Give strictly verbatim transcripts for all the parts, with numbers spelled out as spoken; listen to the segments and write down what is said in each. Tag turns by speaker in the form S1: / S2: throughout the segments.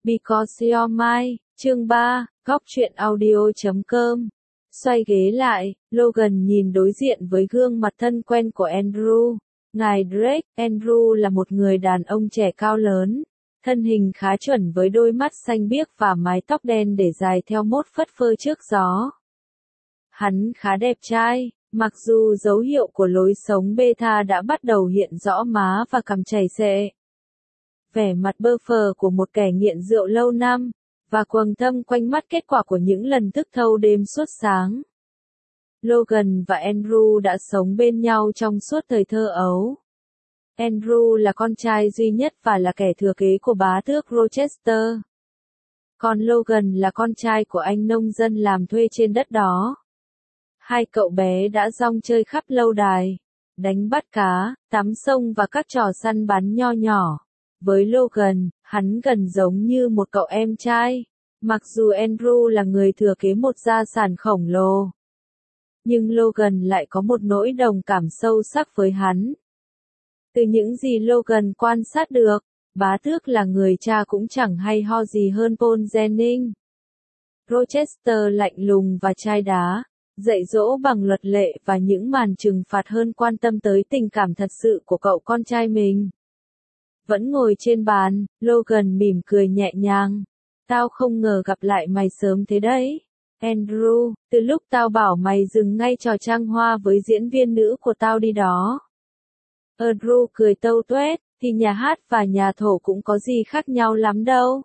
S1: Because you're mine, chương ba, góc truyện audio chấm com. Xoay ghế lại, Logan nhìn đối diện với gương mặt thân quen của Andrew. Ngài Drake, Andrew là một người đàn ông trẻ cao lớn, thân hình khá chuẩn với đôi mắt xanh biếc và mái tóc đen để dài theo mốt phất phơ trước gió. Hắn khá đẹp trai, mặc dù dấu hiệu của lối sống beta đã bắt đầu hiện rõ má và cằm chảy xệ. Vẻ mặt bơ phờ của một kẻ nghiện rượu lâu năm, và quầng thâm quanh mắt kết quả của những lần thức thâu đêm suốt sáng. Logan và Andrew đã sống bên nhau trong suốt thời thơ ấu. Andrew là con trai duy nhất và là kẻ thừa kế của bá tước Rochester. Còn Logan là con trai của anh nông dân làm thuê trên đất đó. Hai cậu bé đã rong chơi khắp lâu đài, đánh bắt cá, tắm sông và các trò săn bắn nho nhỏ. Với Logan, hắn gần giống như một cậu em trai, mặc dù Andrew là người thừa kế một gia sản khổng lồ. Nhưng Logan lại có một nỗi đồng cảm sâu sắc với hắn. Từ những gì Logan quan sát được, bá tước là người cha cũng chẳng hay ho gì hơn Paul Jennings. Rochester lạnh lùng và chai đá, dạy dỗ bằng luật lệ và những màn trừng phạt hơn quan tâm tới tình cảm thật sự của cậu con trai mình. Vẫn ngồi trên bàn, Logan mỉm cười nhẹ nhàng. Tao không ngờ gặp lại mày sớm thế đấy, Andrew, từ lúc tao bảo mày dừng ngay trò trăng hoa với diễn viên nữ của tao đi đó. Andrew cười tâu tuét, thì nhà hát và nhà thổ cũng có gì khác nhau lắm đâu.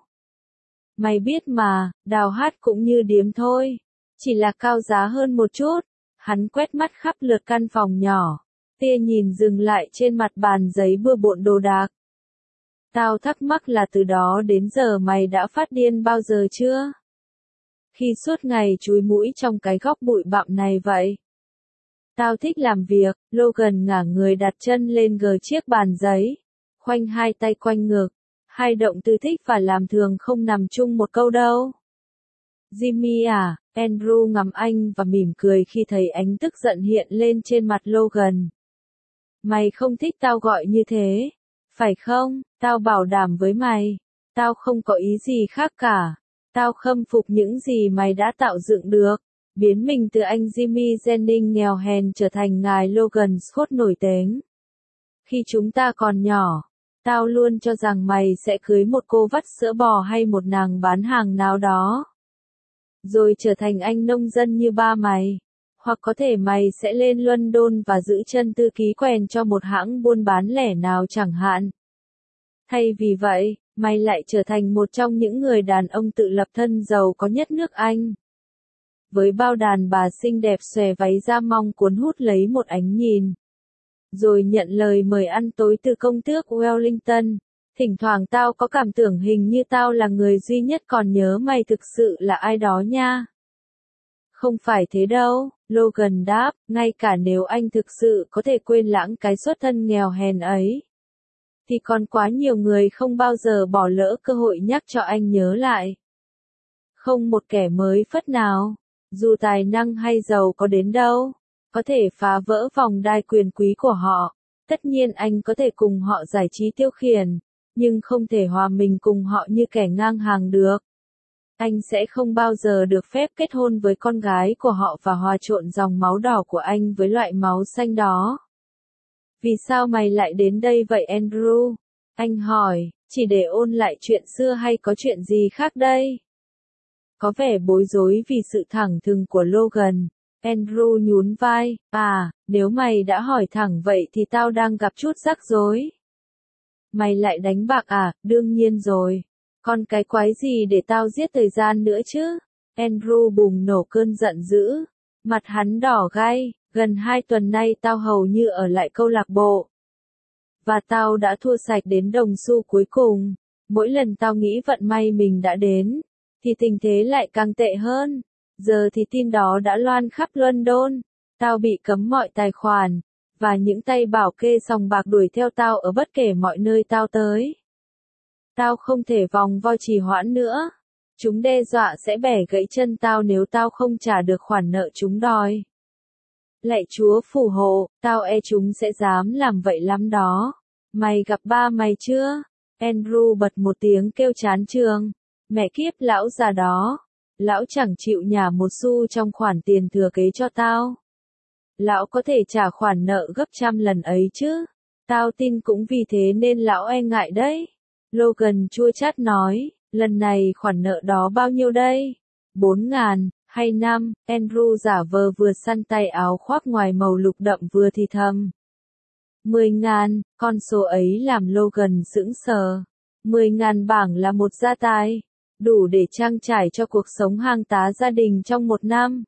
S1: Mày biết mà, đào hát cũng như điếm thôi, chỉ là cao giá hơn một chút. Hắn quét mắt khắp lượt căn phòng nhỏ, tia nhìn dừng lại trên mặt bàn giấy bừa bộn đồ đạc. Tao thắc mắc là từ đó đến giờ mày đã phát điên bao giờ chưa? Khi suốt ngày chúi mũi trong cái góc bụi bặm này vậy. Tao thích làm việc, Logan ngả người đặt chân lên gờ chiếc bàn giấy, khoanh hai tay quanh ngực. Hai động từ thích và làm thường không nằm chung một câu đâu. Jimmy à, Andrew ngắm anh và mỉm cười khi thấy ánh tức giận hiện lên trên mặt Logan. Mày không thích tao gọi như thế, phải không? Tao bảo đảm với mày, tao không có ý gì khác cả. Tao khâm phục những gì mày đã tạo dựng được, biến mình từ anh Jimmy Jennings nghèo hèn trở thành ngài Logan Scott nổi tiếng. Khi chúng ta còn nhỏ, tao luôn cho rằng mày sẽ cưới một cô vắt sữa bò hay một nàng bán hàng nào đó. Rồi trở thành anh nông dân như ba mày. Hoặc có thể mày sẽ lên London và giữ chân thư ký quèn cho một hãng buôn bán lẻ nào chẳng hạn. Thay vì vậy, mày lại trở thành một trong những người đàn ông tự lập thân giàu có nhất nước Anh. Với bao đàn bà xinh đẹp xòe váy da mong cuốn hút lấy một ánh nhìn. Rồi nhận lời mời ăn tối từ công tước Wellington. Thỉnh thoảng tao có cảm tưởng hình như tao là người duy nhất còn nhớ mày thực sự là ai đó nha. Không phải thế đâu, Logan đáp, ngay cả nếu anh thực sự có thể quên lãng cái xuất thân nghèo hèn ấy, thì còn quá nhiều người không bao giờ bỏ lỡ cơ hội nhắc cho anh nhớ lại. Không một kẻ mới phất nào, dù tài năng hay giàu có đến đâu, có thể phá vỡ vòng đai quyền quý của họ. Tất nhiên anh có thể cùng họ giải trí tiêu khiển, nhưng không thể hòa mình cùng họ như kẻ ngang hàng được. Anh sẽ không bao giờ được phép kết hôn với con gái của họ và hòa trộn dòng máu đỏ của anh với loại máu xanh đó. Vì sao mày lại đến đây vậy Andrew? Anh hỏi, chỉ để ôn lại chuyện xưa hay có chuyện gì khác đây? Có vẻ bối rối vì sự thẳng thừng của Logan. Andrew nhún vai, à, nếu mày đã hỏi thẳng vậy thì tao đang gặp chút rắc rối. Mày lại đánh bạc à, đương nhiên rồi. Còn cái quái gì để tao giết thời gian nữa chứ? Andrew bùng nổ cơn giận dữ. Mặt hắn đỏ gay, gần hai tuần nay tao hầu như ở lại câu lạc bộ. Và tao đã thua sạch đến đồng xu cuối cùng. Mỗi lần tao nghĩ vận may mình đã đến, thì tình thế lại càng tệ hơn. Giờ thì tin đó đã loan khắp London. Tao bị cấm mọi tài khoản, và những tay bảo kê sòng bạc đuổi theo tao ở bất kể mọi nơi tao tới. Tao không thể vòng vo trì hoãn nữa. Chúng đe dọa sẽ bẻ gãy chân tao nếu tao không trả được khoản nợ chúng đòi. Lạy Chúa phù hộ, tao e chúng sẽ dám làm vậy lắm đó. Mày gặp ba mày chưa? Andrew bật một tiếng kêu chán chường. Mẹ kiếp lão già đó. Lão chẳng chịu nhả một xu trong khoản tiền thừa kế cho tao. Lão có thể trả khoản nợ gấp trăm lần ấy chứ. Tao tin cũng vì thế nên lão e ngại đấy. Logan chua chát nói, lần này khoản nợ đó bao nhiêu đây? Bốn ngàn, hay năm? Andrew giả vờ vừa săn tay áo khoác ngoài màu lục đậm vừa thì thầm. Mười ngàn, con số ấy làm Logan sững sờ. Mười ngàn bảng là một gia tài. Đủ để trang trải cho cuộc sống hang tá gia đình trong một năm.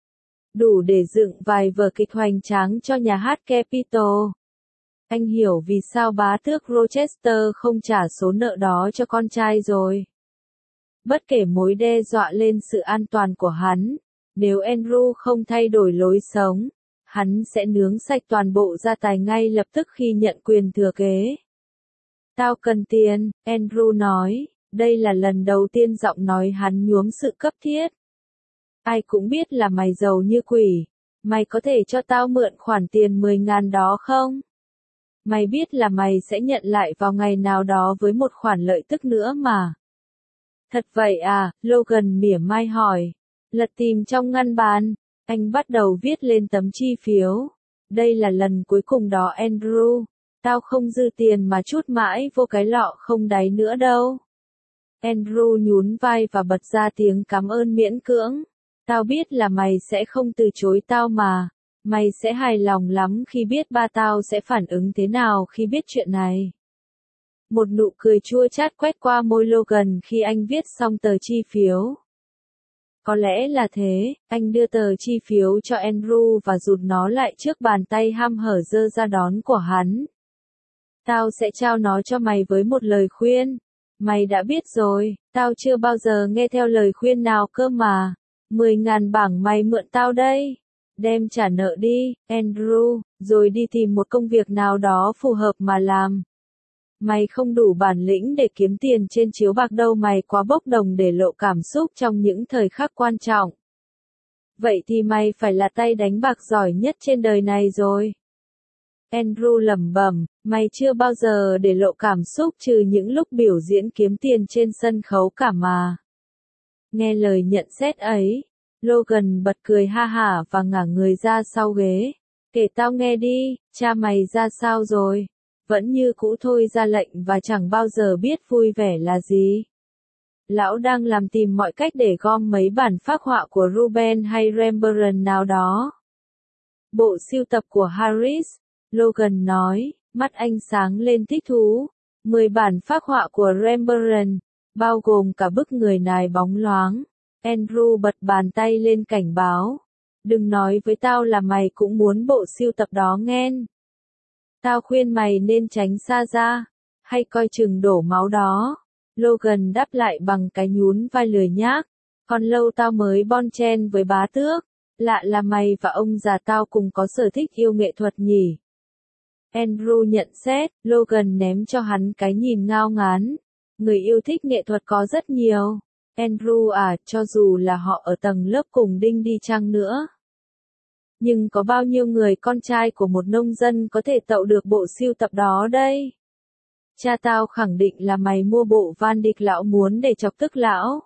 S1: Đủ để dựng vài vở kịch hoành tráng cho nhà hát Capitol. Anh hiểu vì sao bá tước Rochester không trả số nợ đó cho con trai rồi. Bất kể mối đe dọa lên sự an toàn của hắn, nếu Andrew không thay đổi lối sống, hắn sẽ nướng sạch toàn bộ gia tài ngay lập tức khi nhận quyền thừa kế. Tao cần tiền, Andrew nói, đây là lần đầu tiên giọng nói hắn nhuốm sự cấp thiết. Ai cũng biết là mày giàu như quỷ, mày có thể cho tao mượn khoản tiền mười ngàn đó không? Mày biết là mày sẽ nhận lại vào ngày nào đó với một khoản lợi tức nữa mà. Thật vậy à, Logan mỉa mai hỏi. Lật tìm trong ngăn bàn, anh bắt đầu viết lên tấm chi phiếu. Đây là lần cuối cùng đó Andrew, tao không dư tiền mà trút mãi vô cái lọ không đáy nữa đâu. Andrew nhún vai và bật ra tiếng cảm ơn miễn cưỡng. Tao biết là mày sẽ không từ chối tao mà. Mày sẽ hài lòng lắm khi biết ba tao sẽ phản ứng thế nào khi biết chuyện này. Một nụ cười chua chát quét qua môi Logan khi anh viết xong tờ chi phiếu. Có lẽ là thế, anh đưa tờ chi phiếu cho Andrew và rụt nó lại trước bàn tay ham hở dơ ra đón của hắn. Tao sẽ trao nó cho mày với một lời khuyên. Mày đã biết rồi, tao chưa bao giờ nghe theo lời khuyên nào cơ mà. Mười ngàn bảng mày mượn tao đây. Đem trả nợ đi, Andrew, rồi đi tìm một công việc nào đó phù hợp mà làm. Mày không đủ bản lĩnh để kiếm tiền trên chiếu bạc đâu, mày quá bốc đồng để lộ cảm xúc trong những thời khắc quan trọng. Vậy thì mày phải là tay đánh bạc giỏi nhất trên đời này rồi. Andrew lẩm bẩm, mày chưa bao giờ để lộ cảm xúc trừ những lúc biểu diễn kiếm tiền trên sân khấu cả mà. Nghe lời nhận xét ấy, Logan bật cười ha hả và ngả người ra sau ghế. Kể tao nghe đi, cha mày ra sao rồi? Vẫn như cũ thôi, ra lệnh và chẳng bao giờ biết vui vẻ là gì. Lão đang làm tìm mọi cách để gom mấy bản phác họa của Rubens hay Rembrandt nào đó. Bộ sưu tập của Harris, Logan nói, mắt anh sáng lên thích thú. Mười bản phác họa của Rembrandt, bao gồm cả bức người nài bóng loáng. Andrew bật bàn tay lên cảnh báo. Đừng nói với tao là mày cũng muốn bộ sưu tập đó nghen. Tao khuyên mày nên tránh xa ra, hay coi chừng đổ máu đó. Logan đáp lại bằng cái nhún vai lười nhác. Còn lâu tao mới bon chen với bá tước. Lạ là mày và ông già tao cùng có sở thích yêu nghệ thuật nhỉ. Andrew nhận xét, Logan ném cho hắn cái nhìn ngao ngán. Người yêu thích nghệ thuật có rất nhiều. Andrew à, cho dù là họ ở tầng lớp cùng đinh đi chăng nữa. Nhưng có bao nhiêu người con trai của một nông dân có thể tậu được bộ sưu tập đó đây? Cha tao khẳng định là mày mua bộ Van Dyck lão muốn để chọc tức lão.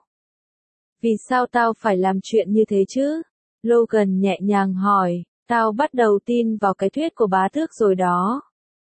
S1: Vì sao tao phải làm chuyện như thế chứ? Logan nhẹ nhàng hỏi, tao bắt đầu tin vào cái thuyết của bá tước rồi đó.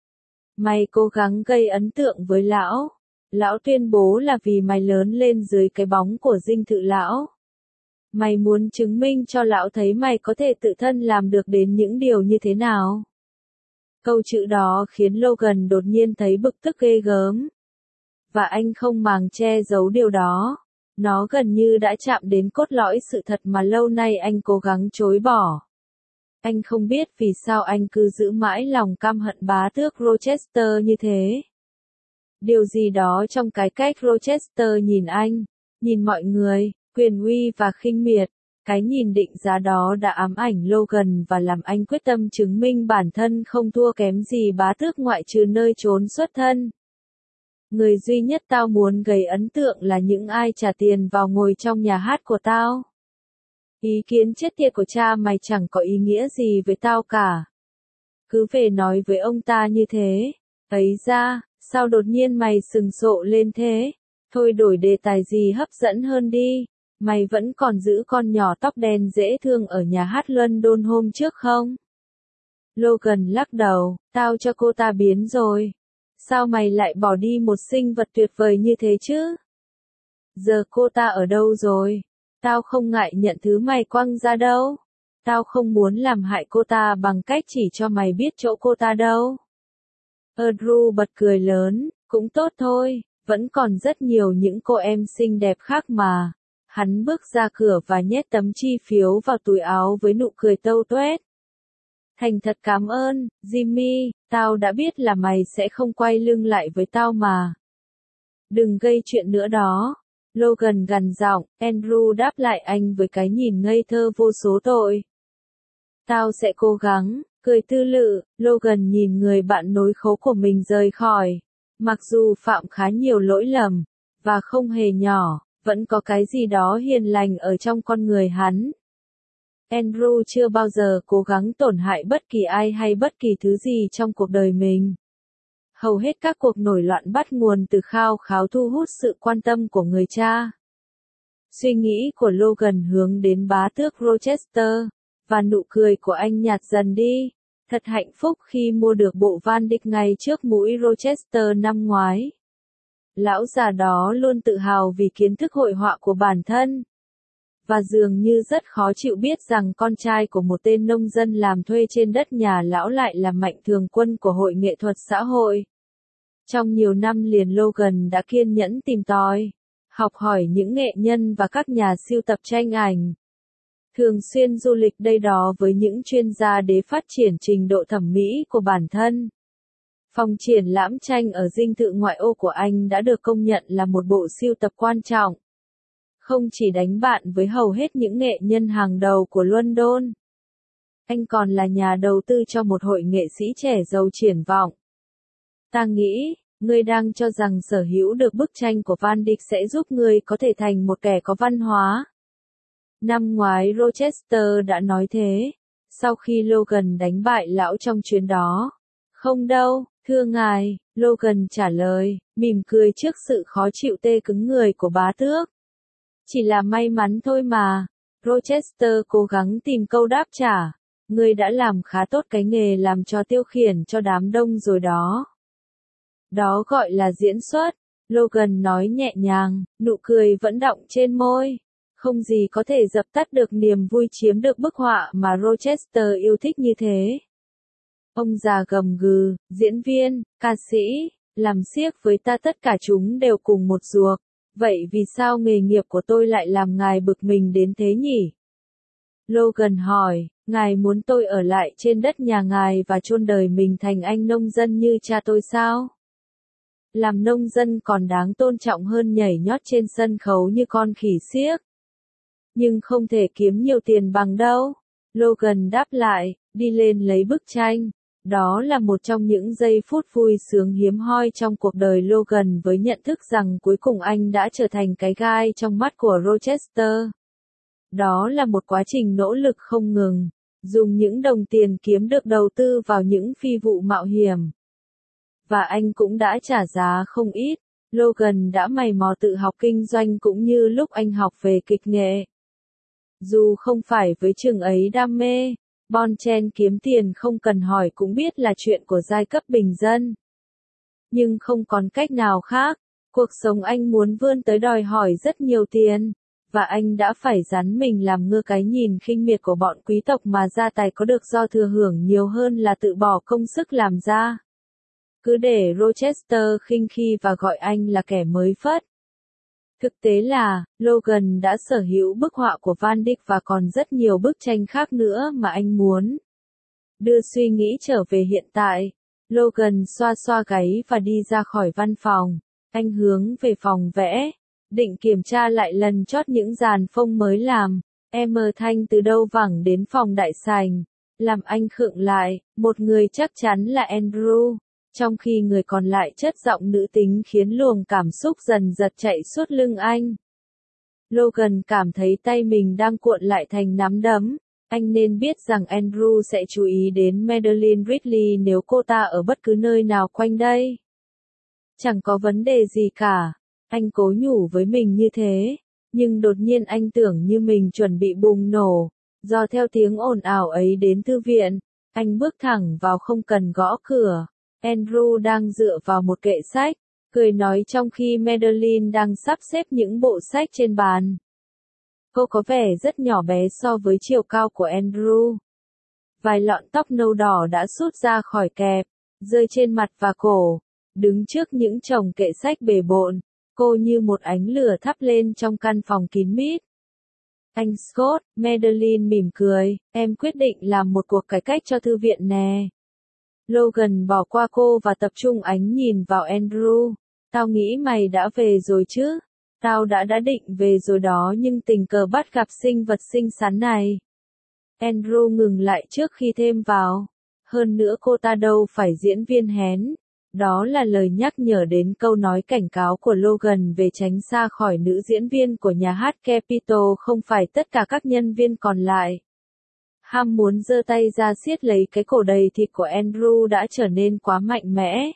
S1: Mày cố gắng gây ấn tượng với lão. Lão tuyên bố là vì mày lớn lên dưới cái bóng của dinh thự lão. Mày muốn chứng minh cho lão thấy mày có thể tự thân làm được đến những điều như thế nào. Câu chữ đó khiến Logan đột nhiên thấy bực tức ghê gớm. Và anh không màng che giấu điều đó. Nó gần như đã chạm đến cốt lõi sự thật mà lâu nay anh cố gắng chối bỏ. Anh không biết vì sao anh cứ giữ mãi lòng căm hận bá tước Rochester như thế. Điều gì đó trong cái cách Rochester nhìn anh, nhìn mọi người, quyền uy và khinh miệt, cái nhìn định giá đó đã ám ảnh Logan và làm anh quyết tâm chứng minh bản thân không thua kém gì bá tước ngoại trừ nơi trốn xuất thân. Người duy nhất tao muốn gây ấn tượng là những ai trả tiền vào ngồi trong nhà hát của tao. Ý kiến chết tiệt của cha mày chẳng có ý nghĩa gì với tao cả. Cứ về nói với ông ta như thế. Ấy ra, sao đột nhiên mày sừng sộ lên thế? Thôi đổi đề tài gì hấp dẫn hơn đi. Mày vẫn còn giữ con nhỏ tóc đen dễ thương ở nhà hát London hôm trước không? Logan lắc đầu, tao cho cô ta biến rồi. Sao mày lại bỏ đi một sinh vật tuyệt vời như thế chứ? Giờ cô ta ở đâu rồi? Tao không ngại nhận thứ mày quăng ra đâu. Tao không muốn làm hại cô ta bằng cách chỉ cho mày biết chỗ cô ta đâu. Andrew bật cười lớn, cũng tốt thôi, vẫn còn rất nhiều những cô em xinh đẹp khác mà. Hắn bước ra cửa và nhét tấm chi phiếu vào túi áo với nụ cười tâu tuét. Thành thật cảm ơn, Jimmy, tao đã biết là mày sẽ không quay lưng lại với tao mà. Đừng gây chuyện nữa đó. Logan gằn giọng, Andrew đáp lại anh với cái nhìn ngây thơ vô số tội. Tao sẽ cố gắng, cười tư lự, Logan nhìn người bạn nối khố của mình rời khỏi. Mặc dù phạm khá nhiều lỗi lầm, và không hề nhỏ, vẫn có cái gì đó hiền lành ở trong con người hắn. Andrew chưa bao giờ cố gắng tổn hại bất kỳ ai hay bất kỳ thứ gì trong cuộc đời mình. Hầu hết các cuộc nổi loạn bắt nguồn từ khao khát thu hút sự quan tâm của người cha. Suy nghĩ của Logan hướng đến bá tước Rochester, và nụ cười của anh nhạt dần đi. Thật hạnh phúc khi mua được bộ Van Dyck ngay trước mũi Rochester năm ngoái. Lão già đó luôn tự hào vì kiến thức hội họa của bản thân. Và dường như rất khó chịu biết rằng con trai của một tên nông dân làm thuê trên đất nhà lão lại là mạnh thường quân của hội nghệ thuật xã hội. Trong nhiều năm liền Logan đã kiên nhẫn tìm tòi, học hỏi những nghệ nhân và các nhà sưu tập tranh ảnh. Thường xuyên du lịch đây đó với những chuyên gia để phát triển trình độ thẩm mỹ của bản thân. Phòng triển lãm tranh ở dinh thự ngoại ô của anh đã được công nhận là một bộ sưu tập quan trọng. Không chỉ đánh bạn với hầu hết những nghệ nhân hàng đầu của London. Anh còn là nhà đầu tư cho một hội nghệ sĩ trẻ giàu triển vọng. Ta nghĩ, ngươi đang cho rằng sở hữu được bức tranh của Van Dyck sẽ giúp ngươi có thể thành một kẻ có văn hóa. Năm ngoái Rochester đã nói thế, sau khi Logan đánh bại lão trong chuyến đó. Không đâu, thưa ngài, Logan trả lời, mỉm cười trước sự khó chịu tê cứng người của bá tước. Chỉ là may mắn thôi mà. Rochester cố gắng tìm câu đáp trả. Ngươi đã làm khá tốt cái nghề làm trò tiêu khiển cho đám đông rồi đó. Đó gọi là diễn xuất. Logan nói nhẹ nhàng, nụ cười vẫn đọng trên môi. Không gì có thể dập tắt được niềm vui chiếm được bức họa mà Rochester yêu thích như thế. Ông già gầm gừ, diễn viên, ca sĩ, làm xiếc với ta tất cả chúng đều cùng một ruột. Vậy vì sao nghề nghiệp của tôi lại làm ngài bực mình đến thế nhỉ? Logan hỏi, ngài muốn tôi ở lại trên đất nhà ngài và chôn đời mình thành anh nông dân như cha tôi sao? Làm nông dân còn đáng tôn trọng hơn nhảy nhót trên sân khấu như con khỉ xiếc. Nhưng không thể kiếm nhiều tiền bằng đâu. Logan đáp lại, đi lên lấy bức tranh. Đó là một trong những giây phút vui sướng hiếm hoi trong cuộc đời Logan với nhận thức rằng cuối cùng anh đã trở thành cái gai trong mắt của Rochester. Đó là một quá trình nỗ lực không ngừng, dùng những đồng tiền kiếm được đầu tư vào những phi vụ mạo hiểm. Và anh cũng đã trả giá không ít. Logan đã mày mò tự học kinh doanh cũng như lúc anh học về kịch nghệ. Dù không phải với trường ấy đam mê, Bon Chen kiếm tiền không cần hỏi cũng biết là chuyện của giai cấp bình dân. Nhưng không còn cách nào khác, cuộc sống anh muốn vươn tới đòi hỏi rất nhiều tiền, và anh đã phải rắn mình làm ngơ cái nhìn khinh miệt của bọn quý tộc mà gia tài có được do thừa hưởng nhiều hơn là tự bỏ công sức làm ra. Cứ để Rochester khinh khi và gọi anh là kẻ mới phất. Thực tế là, Logan đã sở hữu bức họa của Van Dyck và còn rất nhiều bức tranh khác nữa mà anh muốn. Đưa suy nghĩ trở về hiện tại, Logan xoa xoa gáy và đi ra khỏi văn phòng. Anh hướng về phòng vẽ, định kiểm tra lại lần chót những dàn phông mới làm. Em thanh từ đâu vẳng đến phòng đại sảnh, làm anh khựng lại, một người chắc chắn là Andrew. Trong khi người còn lại chất giọng nữ tính khiến luồng cảm xúc dần dật chạy suốt lưng anh. Logan cảm thấy tay mình đang cuộn lại thành nắm đấm. Anh nên biết rằng Andrew sẽ chú ý đến Madeline Ridley nếu cô ta ở bất cứ nơi nào quanh đây. Chẳng có vấn đề gì cả. Anh cố nhủ với mình như thế, nhưng đột nhiên anh tưởng như mình chuẩn bị bùng nổ. Do theo tiếng ồn ào ấy đến thư viện, anh bước thẳng vào không cần gõ cửa. Andrew đang dựa vào một kệ sách, cười nói trong khi Madeline đang sắp xếp những bộ sách trên bàn. Cô có vẻ rất nhỏ bé so với chiều cao của Andrew. Vài lọn tóc nâu đỏ đã sút ra khỏi kẹp, rơi trên mặt và cổ. Đứng trước những chồng kệ sách bề bộn, cô như một ánh lửa thắp lên trong căn phòng kín mít. Anh Scott, Madeline mỉm cười, em quyết định làm một cuộc cải cách cho thư viện nè. Logan bỏ qua cô và tập trung ánh nhìn vào Andrew. Tao nghĩ mày đã về rồi chứ? Tao đã đã định về rồi đó nhưng tình cờ bắt gặp sinh vật xinh xắn này. Andrew ngừng lại trước khi thêm vào. Hơn nữa cô ta đâu phải diễn viên hén. Đó là lời nhắc nhở đến câu nói cảnh cáo của Logan về tránh xa khỏi nữ diễn viên của nhà hát Capitol, không phải tất cả các nhân viên còn lại. Ham muốn giơ tay ra siết lấy cái cổ đầy thịt của Andrew đã trở nên quá mạnh mẽ.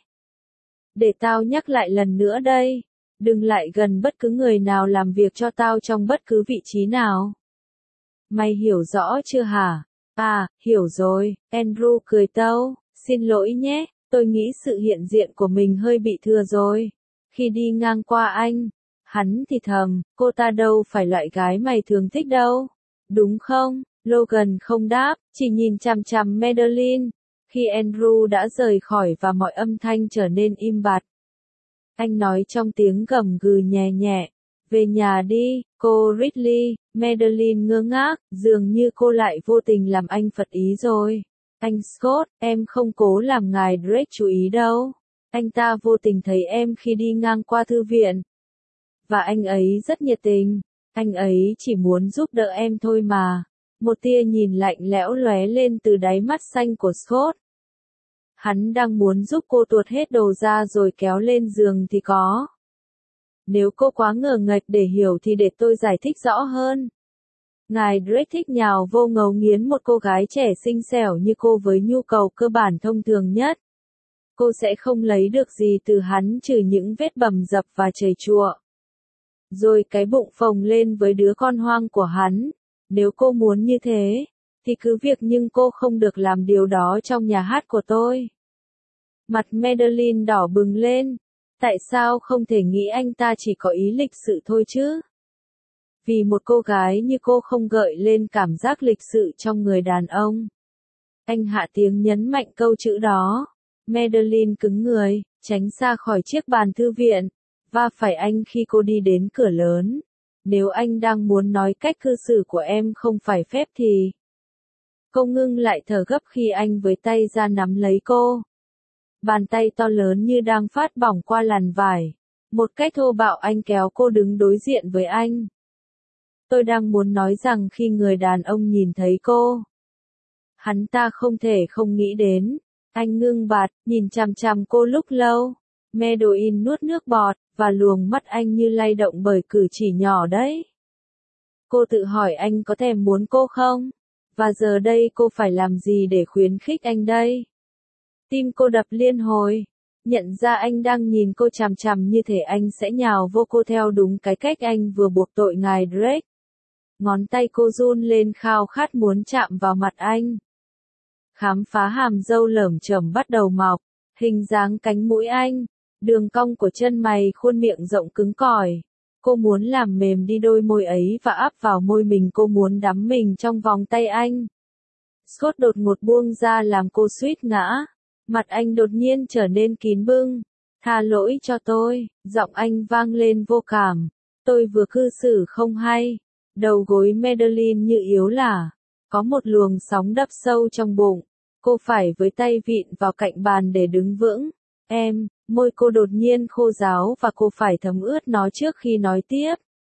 S1: Để tao nhắc lại lần nữa đây. Đừng lại gần bất cứ người nào làm việc cho tao trong bất cứ vị trí nào. Mày hiểu rõ chưa hả? À, hiểu rồi, Andrew cười tâu, xin lỗi nhé, tôi nghĩ sự hiện diện của mình hơi bị thừa rồi. Khi đi ngang qua anh, hắn thì thầm, cô ta đâu phải loại gái mày thường thích đâu. Đúng không? Logan không đáp, chỉ nhìn chằm chằm Madeline. Khi Andrew đã rời khỏi và mọi âm thanh trở nên im bặt. Anh nói trong tiếng gầm gừ nhẹ nhẹ. Về nhà đi, cô Ridley. Madeline ngơ ngác, dường như cô lại vô tình làm anh phật ý rồi. Anh Scott, em không cố làm ngài Drake chú ý đâu. Anh ta vô tình thấy em khi đi ngang qua thư viện. Và anh ấy rất nhiệt tình. Anh ấy chỉ muốn giúp đỡ em thôi mà. Một tia nhìn lạnh lẽo lóe lên từ đáy mắt xanh của Scott. Hắn đang muốn giúp cô tuột hết đồ ra rồi kéo lên giường thì có. Nếu cô quá ngờ nghệch để hiểu thì để tôi giải thích rõ hơn. Ngài Drake thích nhào vô ngấu nghiến một cô gái trẻ xinh xẻo như cô với nhu cầu cơ bản thông thường nhất. Cô sẽ không lấy được gì từ hắn trừ những vết bầm dập và chảy chùa. Rồi cái bụng phồng lên với đứa con hoang của hắn. Nếu cô muốn như thế, thì cứ việc nhưng cô không được làm điều đó trong nhà hát của tôi. Mặt Madeline đỏ bừng lên. Tại sao không thể nghĩ anh ta chỉ có ý lịch sự thôi chứ? Vì một cô gái như cô không gợi lên cảm giác lịch sự trong người đàn ông. Anh hạ tiếng nhấn mạnh câu chữ đó. Madeline cứng người, tránh xa khỏi chiếc bàn thư viện, và phải anh khi cô đi đến cửa lớn. Nếu anh đang muốn nói cách cư xử của em không phải phép thì... Cô ngưng lại thở gấp khi anh với tay ra nắm lấy cô. Bàn tay to lớn như đang phát bỏng qua làn vải. Một cách thô bạo anh kéo cô đứng đối diện với anh. Tôi đang muốn nói rằng khi người đàn ông nhìn thấy cô, hắn ta không thể không nghĩ đến. Anh ngưng bặt, nhìn chằm chằm cô lúc lâu. Madeline nuốt nước bọt, và luồng mắt anh như lay động bởi cử chỉ nhỏ đấy. Cô tự hỏi anh có thèm muốn cô không? Và giờ đây cô phải làm gì để khuyến khích anh đây? Tim cô đập liên hồi. Nhận ra anh đang nhìn cô chằm chằm như thể anh sẽ nhào vô cô theo đúng cái cách anh vừa buộc tội ngài Drake. Ngón tay cô run lên khao khát muốn chạm vào mặt anh. Khám phá hàm râu lởm chởm bắt đầu mọc, hình dáng cánh mũi anh, đường cong của chân mày, khuôn miệng rộng cứng cỏi. Cô muốn làm mềm đi đôi môi ấy và áp vào môi mình, cô muốn đắm mình trong vòng tay anh. Scott đột ngột buông ra làm cô suýt ngã. Mặt anh đột nhiên trở nên kín bưng. Tha lỗi cho tôi, giọng anh vang lên vô cảm. Tôi vừa cư xử không hay. Đầu gối Madeline như yếu lả. Có một luồng sóng đập sâu trong bụng. Cô phải với tay vịn vào cạnh bàn để đứng vững. Em, môi cô đột nhiên khô ráo và cô phải thấm ướt nó trước khi nói tiếp.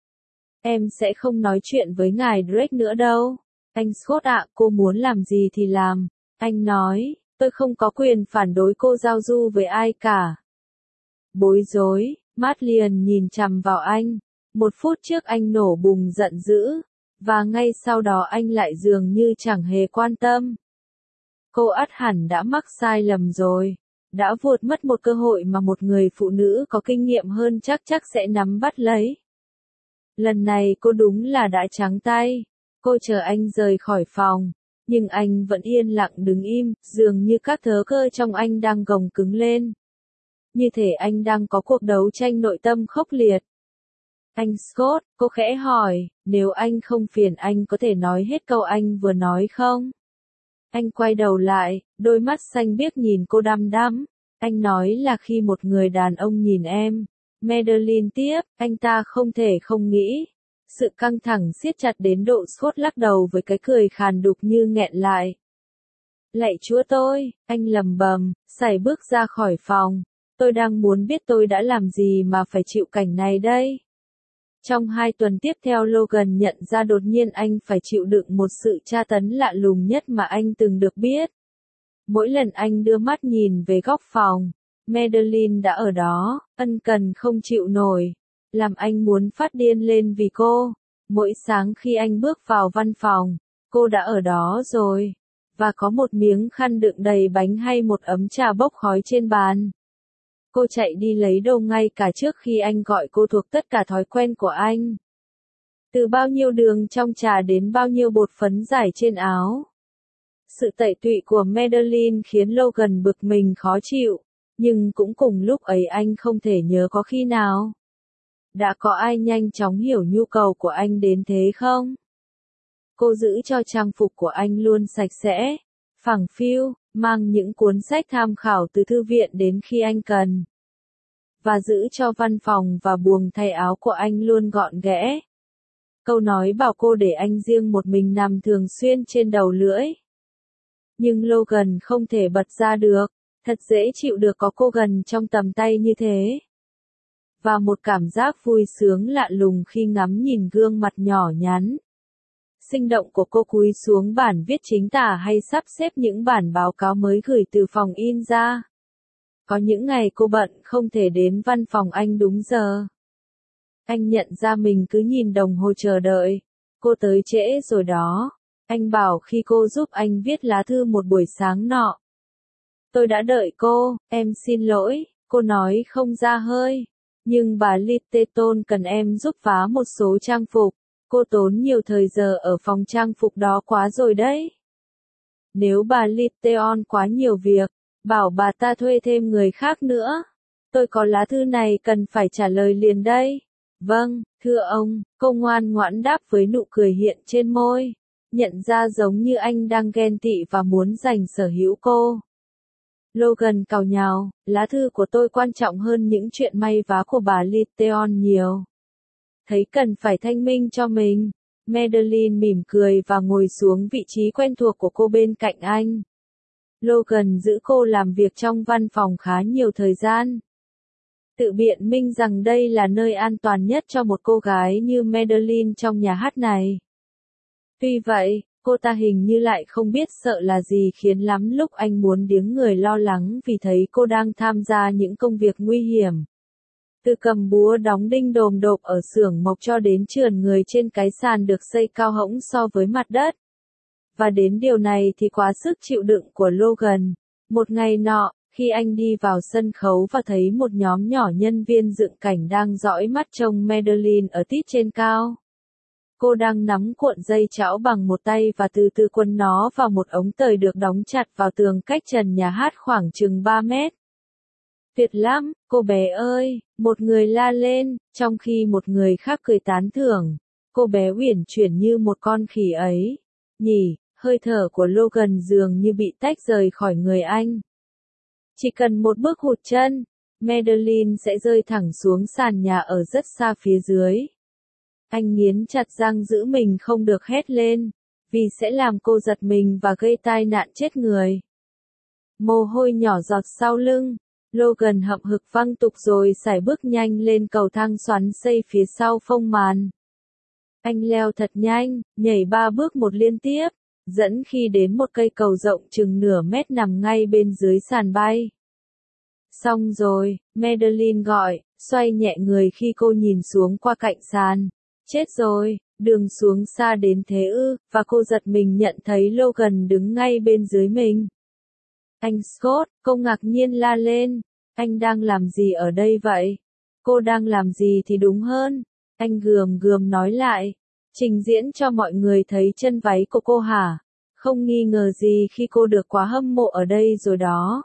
S1: Em sẽ không nói chuyện với ngài Drake nữa đâu. Anh Scott ạ, cô muốn làm gì thì làm. Anh nói, tôi không có quyền phản đối cô giao du với ai cả. Bối rối, Matt liền nhìn chằm vào anh. Một phút trước anh nổ bùng giận dữ. Và ngay sau đó anh lại dường như chẳng hề quan tâm. Cô ắt hẳn đã mắc sai lầm rồi. đã vuột mất một cơ hội mà một người phụ nữ có kinh nghiệm hơn chắc chắc sẽ nắm bắt lấy. Lần này cô đúng là đã trắng tay. Cô chờ anh rời khỏi phòng, nhưng anh vẫn yên lặng đứng im, dường như các thớ cơ trong anh đang gồng cứng lên. Như thể anh đang có cuộc đấu tranh nội tâm khốc liệt. Anh Scott, cô khẽ hỏi, nếu anh không phiền anh có thể nói hết câu anh vừa nói không? Anh quay đầu lại, đôi mắt xanh biếc nhìn cô đăm đăm. Anh nói là khi một người đàn ông nhìn em. Madeline tiếp, anh ta không thể không nghĩ. Sự căng thẳng siết chặt đến độ Scott lắc đầu với cái cười khàn đục như nghẹn lại. Lạy Chúa tôi, anh lầm bầm, sải bước ra khỏi phòng. Tôi đang muốn biết tôi đã làm gì mà phải chịu cảnh này đây. Trong hai tuần tiếp theo Logan nhận ra đột nhiên anh phải chịu đựng một sự tra tấn lạ lùng nhất mà anh từng được biết. Mỗi lần anh đưa mắt nhìn về góc phòng, Madeline đã ở đó, ân cần không chịu nổi, làm anh muốn phát điên lên vì cô. Mỗi sáng khi anh bước vào văn phòng, cô đã ở đó rồi, và có một miếng khăn đựng đầy bánh hay một ấm trà bốc khói trên bàn. Cô chạy đi lấy đồ ngay cả trước khi anh gọi cô thuộc tất cả thói quen của anh. Từ bao nhiêu đường trong trà đến bao nhiêu bột phấn rải trên áo. Sự tẩy tụy của Madeline khiến Logan bực mình khó chịu, nhưng cũng cùng lúc ấy anh không thể nhớ có khi nào đã có ai nhanh chóng hiểu nhu cầu của anh đến thế không? Cô giữ cho trang phục của anh luôn sạch sẽ, phẳng phiu, mang những cuốn sách tham khảo từ thư viện đến khi anh cần. Và giữ cho văn phòng và buồng thay áo của anh luôn gọn ghẽ. Câu nói bảo cô để anh riêng một mình nằm thường xuyên trên đầu lưỡi. Nhưng Logan không thể bật ra được, thật dễ chịu được có cô gần trong tầm tay như thế. Và một cảm giác vui sướng lạ lùng khi ngắm nhìn gương mặt nhỏ nhắn sinh động của cô cúi xuống bản viết chính tả hay sắp xếp những bản báo cáo mới gửi từ phòng in ra. Có những ngày cô bận không thể đến văn phòng anh đúng giờ. Anh nhận ra mình cứ nhìn đồng hồ chờ đợi. Cô tới trễ rồi đó. Anh bảo khi cô giúp anh viết lá thư một buổi sáng nọ. Tôi đã đợi cô, em xin lỗi, cô nói không ra hơi. Nhưng bà Littleton cần em giúp vá một số trang phục. Cô tốn nhiều thời giờ ở phòng trang phục đó quá rồi đấy. Nếu bà Littleton quá nhiều việc, bảo bà ta thuê thêm người khác nữa. Tôi có lá thư này cần phải trả lời liền đây. Vâng, thưa ông, cô ngoan ngoãn đáp với nụ cười hiện trên môi. Nhận ra giống như anh đang ghen tị và muốn giành sở hữu cô. Logan càu nhàu, lá thư của tôi quan trọng hơn những chuyện may vá của bà Littleton nhiều. Thấy cần phải thanh minh cho mình, Madeline mỉm cười và ngồi xuống vị trí quen thuộc của cô bên cạnh anh. Logan giữ cô làm việc trong văn phòng khá nhiều thời gian. Tự biện minh rằng đây là nơi an toàn nhất cho một cô gái như Madeline trong nhà hát này. Tuy vậy, cô ta hình như lại không biết sợ là gì khiến lắm lúc anh muốn điếng người lo lắng vì thấy cô đang tham gia những công việc nguy hiểm. Từ cầm búa đóng đinh đồm độp ở xưởng mộc cho đến trườn người trên cái sàn được xây cao hõng so với mặt đất. Và đến điều này thì quá sức chịu đựng của Logan. Một ngày nọ, khi anh đi vào sân khấu và thấy một nhóm nhỏ nhân viên dựng cảnh đang dõi mắt trông Madeline ở tít trên cao. Cô đang nắm cuộn dây chảo bằng một tay và từ từ quấn nó vào một ống tời được đóng chặt vào tường cách trần nhà hát khoảng chừng ba mét. Tuyệt lắm, cô bé ơi, một người la lên, trong khi một người khác cười tán thưởng. Cô bé uyển chuyển như một con khỉ ấy. Nhỉ, hơi thở của Logan dường như bị tách rời khỏi người anh. Chỉ cần một bước hụt chân, Madeline sẽ rơi thẳng xuống sàn nhà ở rất xa phía dưới. Anh nghiến chặt răng giữ mình không được hét lên, vì sẽ làm cô giật mình và gây tai nạn chết người. Mồ hôi nhỏ giọt sau lưng, Logan hậm hực văng tục rồi sải bước nhanh lên cầu thang xoắn xây phía sau phông màn. Anh leo thật nhanh, nhảy ba bước một liên tiếp, dẫn khi đến một cây cầu rộng chừng nửa mét nằm ngay bên dưới sàn bay. Xong rồi, Madeline gọi, xoay nhẹ người khi cô nhìn xuống qua cạnh sàn. Chết rồi, đường xuống xa đến thế ư, và cô giật mình nhận thấy Logan đứng ngay bên dưới mình. Anh Scott, cô ngạc nhiên la lên. Anh đang làm gì ở đây vậy? Cô đang làm gì thì đúng hơn. Anh gườm gườm nói lại. Trình diễn cho mọi người thấy chân váy của cô hả? Không nghi ngờ gì khi cô được quá hâm mộ ở đây rồi đó.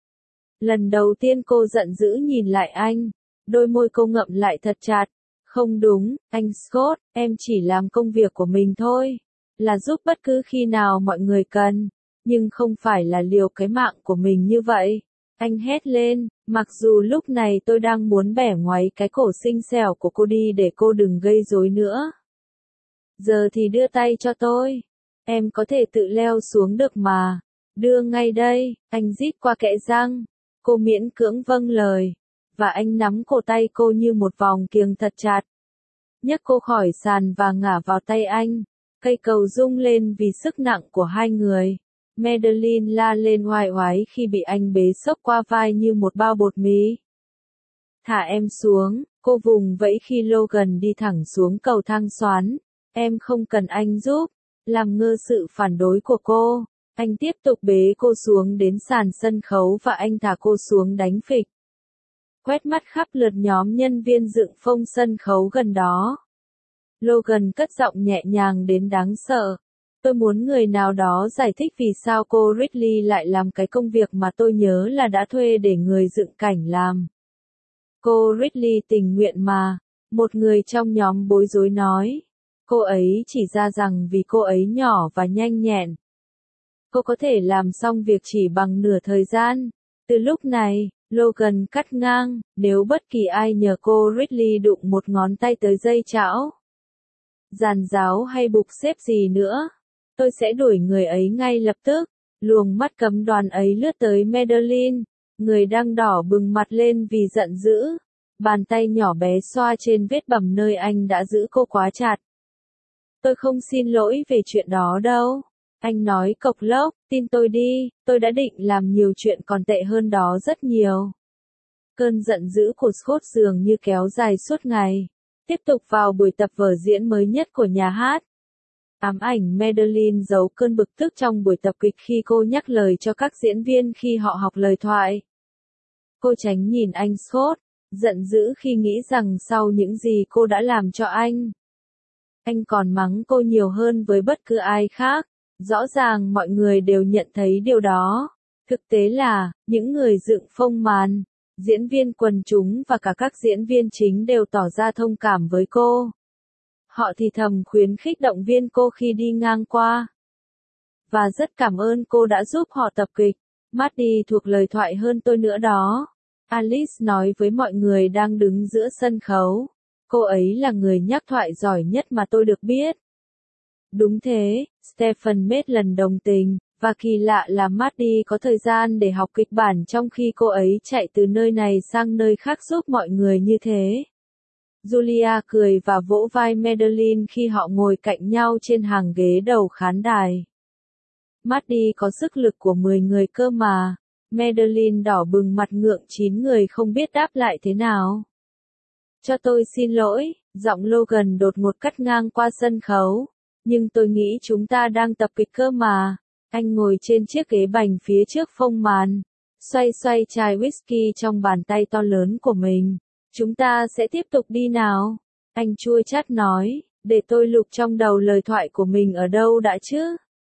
S1: Lần đầu tiên cô giận dữ nhìn lại anh. Đôi môi cô ngậm lại thật chặt. Không đúng, anh Scott, em chỉ làm công việc của mình thôi. Là giúp bất cứ khi nào mọi người cần. Nhưng không phải là liều cái mạng của mình như vậy. Anh hét lên, mặc dù lúc này tôi đang muốn bẻ ngoáy cái cổ xinh xẻo của cô đi để cô đừng gây rối nữa. Giờ thì đưa tay cho tôi. Em có thể tự leo xuống được mà. Đưa ngay đây, anh rít qua kẽ răng. Cô miễn cưỡng vâng lời. Và anh nắm cổ tay cô như một vòng kiềng thật chặt. Nhấc cô khỏi sàn và ngả vào tay anh. Cây cầu rung lên vì sức nặng của hai người. Madeline la lên oai oái khi bị anh bế xốc qua vai như một bao bột mì. Thả em xuống, cô vùng vẫy khi Logan đi thẳng xuống cầu thang xoắn. Em không cần anh giúp. Làm ngơ sự phản đối của cô. Anh tiếp tục bế cô xuống đến sàn sân khấu và anh thả cô xuống đánh phịch. Quét mắt khắp lượt nhóm nhân viên dựng phông sân khấu gần đó. Logan cất giọng nhẹ nhàng đến đáng sợ. Tôi muốn người nào đó giải thích vì sao cô Ridley lại làm cái công việc mà tôi nhớ là đã thuê để người dựng cảnh làm. Cô Ridley tình nguyện mà, một người trong nhóm bối rối nói. Cô ấy chỉ ra rằng vì cô ấy nhỏ và nhanh nhẹn. Cô có thể làm xong việc chỉ bằng nửa thời gian. Từ lúc này, Logan cắt ngang, nếu bất kỳ ai nhờ cô Ridley đụng một ngón tay tới dây chảo, giàn giáo hay bục xếp gì nữa, tôi sẽ đuổi người ấy ngay lập tức. Luồng mắt cấm đoán ấy lướt tới Madeline, người đang đỏ bừng mặt lên vì giận dữ. Bàn tay nhỏ bé xoa trên vết bầm nơi anh đã giữ cô quá chặt. Tôi không xin lỗi về chuyện đó đâu. Anh nói cộc lốc, tin tôi đi, tôi đã định làm nhiều chuyện còn tệ hơn đó rất nhiều. Cơn giận dữ của Scott dường như kéo dài suốt ngày. Tiếp tục vào buổi tập vở diễn mới nhất của nhà hát. Ám ảnh Madeline giấu cơn bực tức trong buổi tập kịch khi cô nhắc lời cho các diễn viên khi họ học lời thoại. Cô tránh nhìn anh Scott, giận dữ khi nghĩ rằng sau những gì cô đã làm cho anh, anh còn mắng cô nhiều hơn với bất cứ ai khác. Rõ ràng mọi người đều nhận thấy điều đó. Thực tế là, những người dựng phông màn, diễn viên quần chúng và cả các diễn viên chính đều tỏ ra thông cảm với cô. Họ thì thầm khuyến khích động viên cô khi đi ngang qua. Và rất cảm ơn cô đã giúp họ tập kịch. Maddie thuộc lời thoại hơn tôi nữa đó. Alice nói với mọi người đang đứng giữa sân khấu. Cô ấy là người nhắc thoại giỏi nhất mà tôi được biết. Đúng thế, Stephen Maitland đồng tình, và kỳ lạ là Maddie có thời gian để học kịch bản trong khi cô ấy chạy từ nơi này sang nơi khác giúp mọi người như thế. Julia cười và vỗ vai Madeline khi họ ngồi cạnh nhau trên hàng ghế đầu khán đài. Maddie có sức lực của mười người cơ mà. Madeline đỏ bừng mặt ngượng chín người không biết đáp lại thế nào. Cho tôi xin lỗi, giọng Logan đột ngột cắt ngang qua sân khấu. Nhưng tôi nghĩ chúng ta đang tập kịch cơ mà. Anh ngồi trên chiếc ghế bành phía trước phông màn, xoay xoay chai whisky trong bàn tay to lớn của mình. Chúng ta sẽ tiếp tục đi nào. Anh chua chát nói, để tôi lục trong đầu lời thoại của mình ở đâu đã chứ.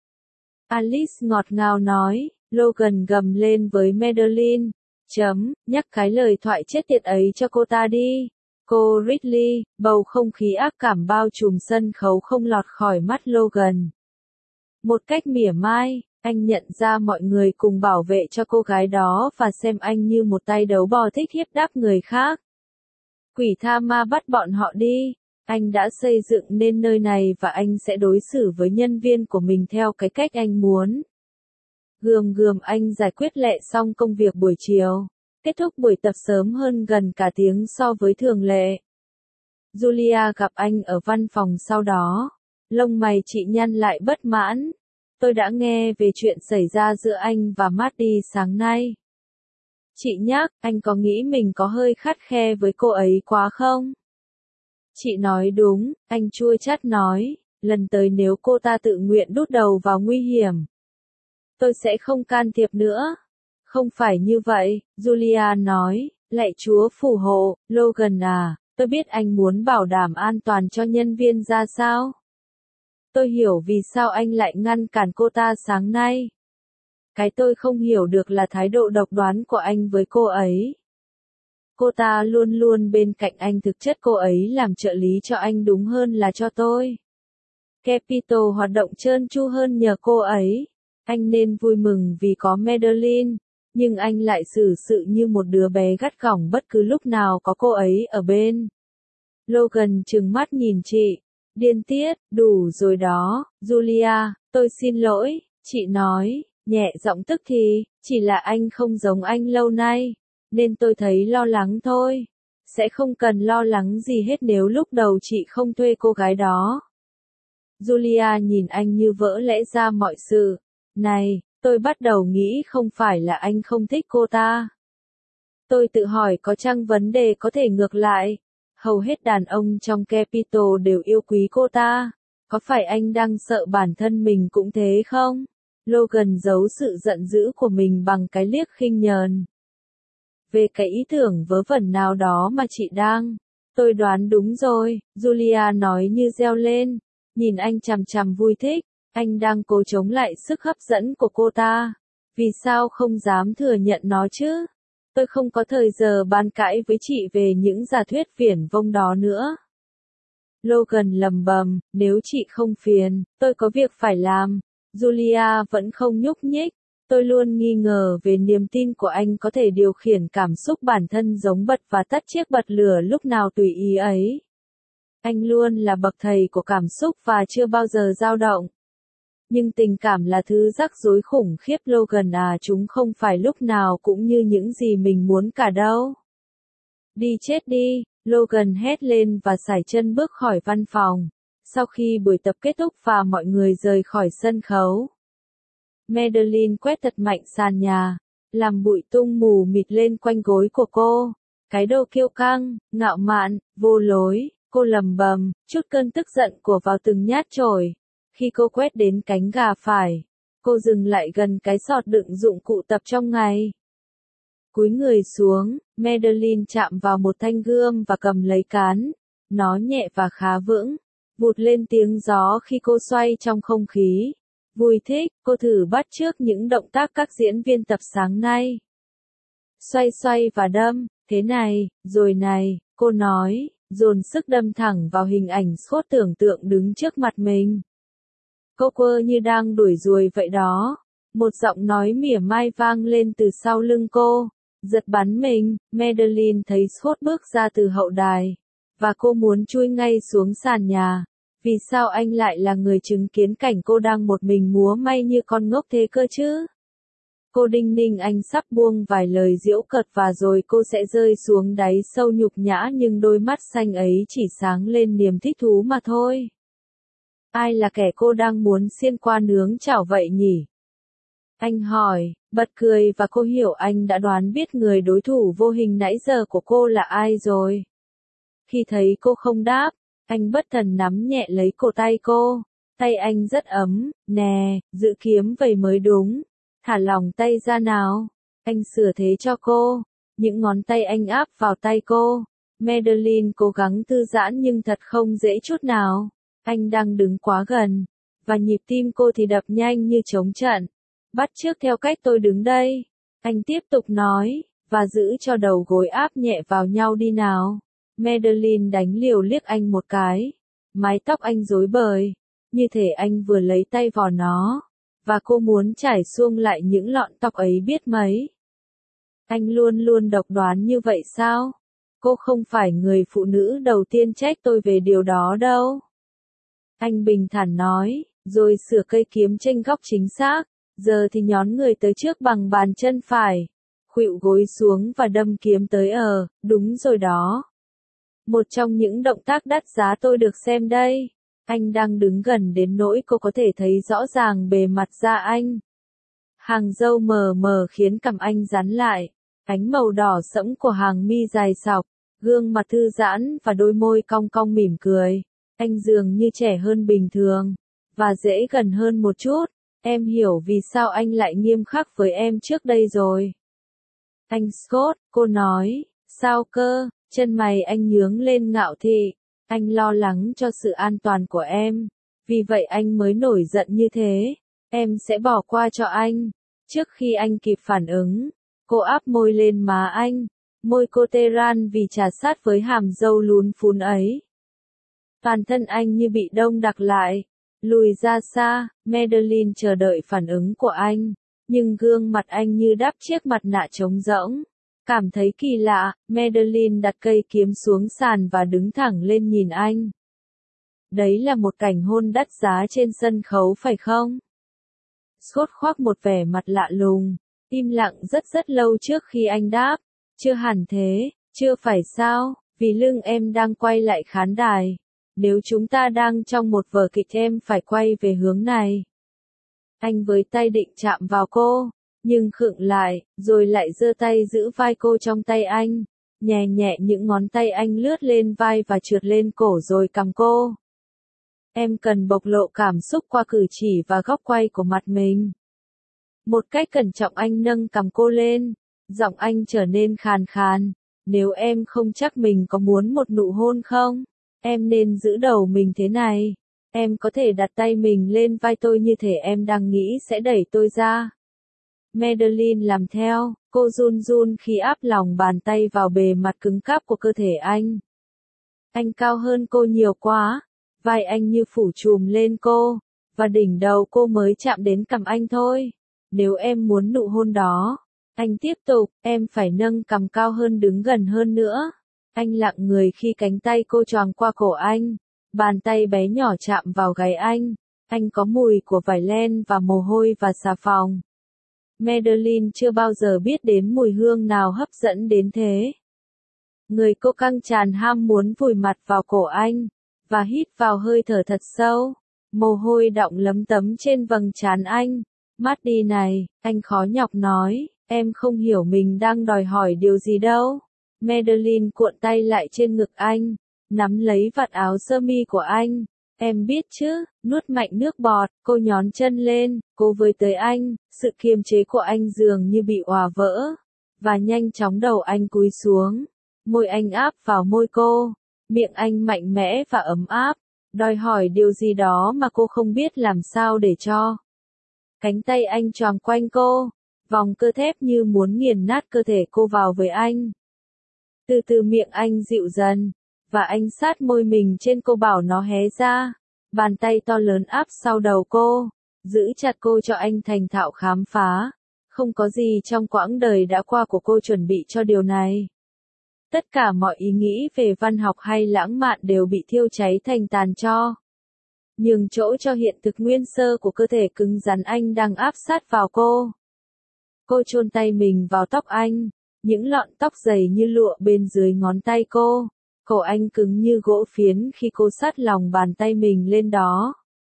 S1: Alice ngọt ngào nói, Logan gầm lên với Madeline. Chấm, nhắc cái lời thoại chết tiệt ấy cho cô ta đi. Cô Ridley, bầu không khí ác cảm bao trùm sân khấu không lọt khỏi mắt Logan. Một cách mỉa mai, anh nhận ra mọi người cùng bảo vệ cho cô gái đó và xem anh như một tay đấu bò thích hiếp đáp người khác. Quỷ tha ma bắt bọn họ đi. Anh đã xây dựng nên nơi này và anh sẽ đối xử với nhân viên của mình theo cái cách anh muốn. Gườm gườm anh giải quyết lẹ xong công việc buổi chiều. Kết thúc buổi tập sớm hơn gần cả tiếng so với thường lệ. Julia gặp anh ở văn phòng sau đó. Lông mày chị nhăn lại bất mãn. Tôi đã nghe về chuyện xảy ra giữa anh và Maddie sáng nay. Chị nhắc, anh có nghĩ mình có hơi khắt khe với cô ấy quá không? Chị nói đúng, anh chua chát nói, lần tới nếu cô ta tự nguyện đút đầu vào nguy hiểm, tôi sẽ không can thiệp nữa. Không phải như vậy, Julia nói, lạy Chúa phù hộ, Logan à, tôi biết anh muốn bảo đảm an toàn cho nhân viên ra sao. Tôi hiểu vì sao anh lại ngăn cản cô ta sáng nay. Cái tôi không hiểu được là thái độ độc đoán của anh với cô ấy. Cô ta luôn luôn bên cạnh anh, thực chất cô ấy làm trợ lý cho anh đúng hơn là cho tôi. Capitol hoạt động trơn tru hơn nhờ cô ấy. Anh nên vui mừng vì có Madeline, nhưng anh lại xử sự như một đứa bé gắt gỏng bất cứ lúc nào có cô ấy ở bên. Logan trừng mắt nhìn chị. Điên tiết, đủ rồi đó, Julia, tôi xin lỗi, chị nói, nhẹ giọng tức thì, chỉ là anh không giống anh lâu nay, nên tôi thấy lo lắng thôi. Sẽ không cần lo lắng gì hết nếu lúc đầu chị không thuê cô gái đó. Julia nhìn anh như vỡ lẽ ra mọi sự. Này, tôi bắt đầu nghĩ không phải là anh không thích cô ta. Tôi tự hỏi có chăng vấn đề có thể ngược lại. Hầu hết đàn ông trong Capitol đều yêu quý cô ta. Có phải anh đang sợ bản thân mình cũng thế không? Logan giấu sự giận dữ của mình bằng cái liếc khinh nhờn. Về cái ý tưởng vớ vẩn nào đó mà chị đang. Tôi đoán đúng rồi, Julia nói như reo lên. Nhìn anh chằm chằm vui thích. Anh đang cố chống lại sức hấp dẫn của cô ta. Vì sao không dám thừa nhận nó chứ? Tôi không có thời giờ bàn cãi với chị về những giả thuyết viển vông đó nữa. Logan lầm bầm, nếu chị không phiền, tôi có việc phải làm. Julia vẫn không nhúc nhích. Tôi luôn nghi ngờ về niềm tin của anh có thể điều khiển cảm xúc bản thân giống bật và tắt chiếc bật lửa lúc nào tùy ý ấy. Anh luôn là bậc thầy của cảm xúc và chưa bao giờ dao động. Nhưng tình cảm là thứ rắc rối khủng khiếp Logan à, chúng không phải lúc nào cũng như những gì mình muốn cả đâu. Đi chết đi, Logan hét lên và sải chân bước khỏi văn phòng. Sau khi buổi tập kết thúc và mọi người rời khỏi sân khấu, Madeline quét thật mạnh sàn nhà, làm bụi tung mù mịt lên quanh gối của cô. Cái đầu kiêu căng, ngạo mạn, vô lối, cô lầm bầm, chút cơn tức giận của vào từng nhát chổi. Khi cô quét đến cánh gà phải, cô dừng lại gần cái sọt đựng dụng cụ tập trong ngày. Cúi người xuống, Madeline chạm vào một thanh gươm và cầm lấy cán. Nó nhẹ và khá vững, vụt lên tiếng gió khi cô xoay trong không khí. Vui thích, cô thử bắt chước những động tác các diễn viên tập sáng nay. Xoay xoay và đâm, thế này, rồi này, cô nói, dồn sức đâm thẳng vào hình ảnh Scott tưởng tượng đứng trước mặt mình. Cô quơ như đang đuổi ruồi vậy đó. Một giọng nói mỉa mai vang lên từ sau lưng cô. Giật bắn mình, Madeline thấy Scott bước ra từ hậu đài. Và cô muốn chui ngay xuống sàn nhà. Vì sao anh lại là người chứng kiến cảnh cô đang một mình múa may như con ngốc thế cơ chứ? Cô đinh ninh anh sắp buông vài lời giễu cợt và rồi cô sẽ rơi xuống đáy sâu nhục nhã, nhưng đôi mắt xanh ấy chỉ sáng lên niềm thích thú mà thôi. Ai là kẻ cô đang muốn xiên qua nướng chảo vậy nhỉ? Anh hỏi, bật cười và cô hiểu anh đã đoán biết người đối thủ vô hình nãy giờ của cô là ai rồi. Khi thấy cô không đáp, anh bất thần nắm nhẹ lấy cổ tay cô. Tay anh rất ấm, nè, giữ kiếm vậy mới đúng. Thả lỏng tay ra nào. Anh sửa thế cho cô. Những ngón tay anh áp vào tay cô. Madeline cố gắng thư giãn nhưng thật không dễ chút nào. Anh đang đứng quá gần. Và nhịp tim cô thì đập nhanh như trống trận. Bắt chước theo cách tôi đứng đây. Anh tiếp tục nói. Và giữ cho đầu gối áp nhẹ vào nhau đi nào. Madeline đánh liều liếc anh một cái. Mái tóc anh rối bời. Như thể anh vừa lấy tay vò nó. Và cô muốn trải xuông lại những lọn tóc ấy biết mấy. Anh luôn luôn độc đoán như vậy sao? Cô không phải người phụ nữ đầu tiên trách tôi về điều đó đâu. Anh bình thản nói, rồi sửa cây kiếm chênh góc chính xác. Giờ thì nhón người tới trước bằng bàn chân phải. Khuỵu gối xuống và đâm kiếm tới ờ, đúng rồi đó. Một trong những động tác đắt giá tôi được xem đây. Anh đang đứng gần đến nỗi cô có thể thấy rõ ràng bề mặt da anh. Hàng râu mờ mờ khiến cằm anh rắn lại. Ánh màu đỏ sẫm của hàng mi dài sọc. Gương mặt thư giãn và đôi môi cong cong mỉm cười. Anh dường như trẻ hơn bình thường. Và dễ gần hơn một chút. Em hiểu vì sao anh lại nghiêm khắc với em trước đây rồi. Anh Scott, cô nói, sao cơ, chân mày anh nhướng lên ngạo thị, anh lo lắng cho sự an toàn của em, vì vậy anh mới nổi giận như thế, em sẽ bỏ qua cho anh. Trước khi anh kịp phản ứng, cô áp môi lên má anh, môi cô tê ran vì trà sát với hàm râu lún phún ấy. Toàn thân anh như bị đông đặc lại, lùi ra xa, Madeline chờ đợi phản ứng của anh, nhưng gương mặt anh như đắp chiếc mặt nạ trống rỗng. Cảm thấy kỳ lạ, Madeline đặt cây kiếm xuống sàn và đứng thẳng lên nhìn anh. Đấy là một cảnh hôn đắt giá trên sân khấu phải không? Scott khoác một vẻ mặt lạ lùng, im lặng rất rất lâu trước khi anh đáp, chưa hẳn thế, chưa phải sao, vì lưng em đang quay lại khán đài. Nếu chúng ta đang trong một vở kịch em phải quay về hướng này. Anh với tay định chạm vào cô, nhưng khựng lại, rồi lại giơ tay giữ vai cô trong tay anh, nhẹ nhẹ những ngón tay anh lướt lên vai và trượt lên cổ rồi cầm cô. Em cần bộc lộ cảm xúc qua cử chỉ và góc quay của mặt mình. Một cách cẩn trọng anh nâng cầm cô lên, giọng anh trở nên khàn khàn, nếu em không chắc mình có muốn một nụ hôn không, em nên giữ đầu mình thế này. Em có thể đặt tay mình lên vai tôi như thể em đang nghĩ sẽ đẩy tôi ra. Madeline làm theo, cô run run khi áp lòng bàn tay vào bề mặt cứng cáp của cơ thể anh. Anh cao hơn cô nhiều quá, vai anh như phủ trùm lên cô, và đỉnh đầu cô mới chạm đến cằm anh thôi. Nếu em muốn nụ hôn đó, anh tiếp tục, em phải nâng cằm cao hơn đứng gần hơn nữa. Anh lặng người khi cánh tay cô choàng qua cổ anh, bàn tay bé nhỏ chạm vào gáy anh. Anh có mùi của vải len và mồ hôi và xà phòng. Madeline chưa bao giờ biết đến mùi hương nào hấp dẫn đến thế. Người cô căng tràn ham muốn vùi mặt vào cổ anh, và hít vào hơi thở thật sâu. Mồ hôi đọng lấm tấm trên vầng trán anh. Mắt đi này, anh khó nhọc nói, em không hiểu mình đang đòi hỏi điều gì đâu. Madeline cuộn tay lại trên ngực anh, nắm lấy vạt áo sơ mi của anh. Em biết chứ, nuốt mạnh nước bọt, cô nhón chân lên, cô với tới anh, sự kiềm chế của anh dường như bị òa vỡ, và nhanh chóng đầu anh cúi xuống, môi anh áp vào môi cô, miệng anh mạnh mẽ và ấm áp, đòi hỏi điều gì đó mà cô không biết làm sao để cho. Cánh tay anh choàng quanh cô, vòng cơ thép như muốn nghiền nát cơ thể cô vào với anh. Từ từ miệng anh dịu dần, và anh sát môi mình trên cô bảo nó hé ra. Bàn tay to lớn áp sau đầu cô, giữ chặt cô cho anh thành thạo khám phá. Không có gì trong quãng đời đã qua của cô chuẩn bị cho điều này. Tất cả mọi ý nghĩ về văn học hay lãng mạn đều bị thiêu cháy thành tàn tro. Nhường chỗ cho hiện thực nguyên sơ của cơ thể cứng rắn anh đang áp sát vào cô. Cô chôn tay mình vào tóc anh, những lọn tóc dày như lụa bên dưới ngón tay cô. Cổ anh cứng như gỗ phiến khi cô sát lòng bàn tay mình lên đó.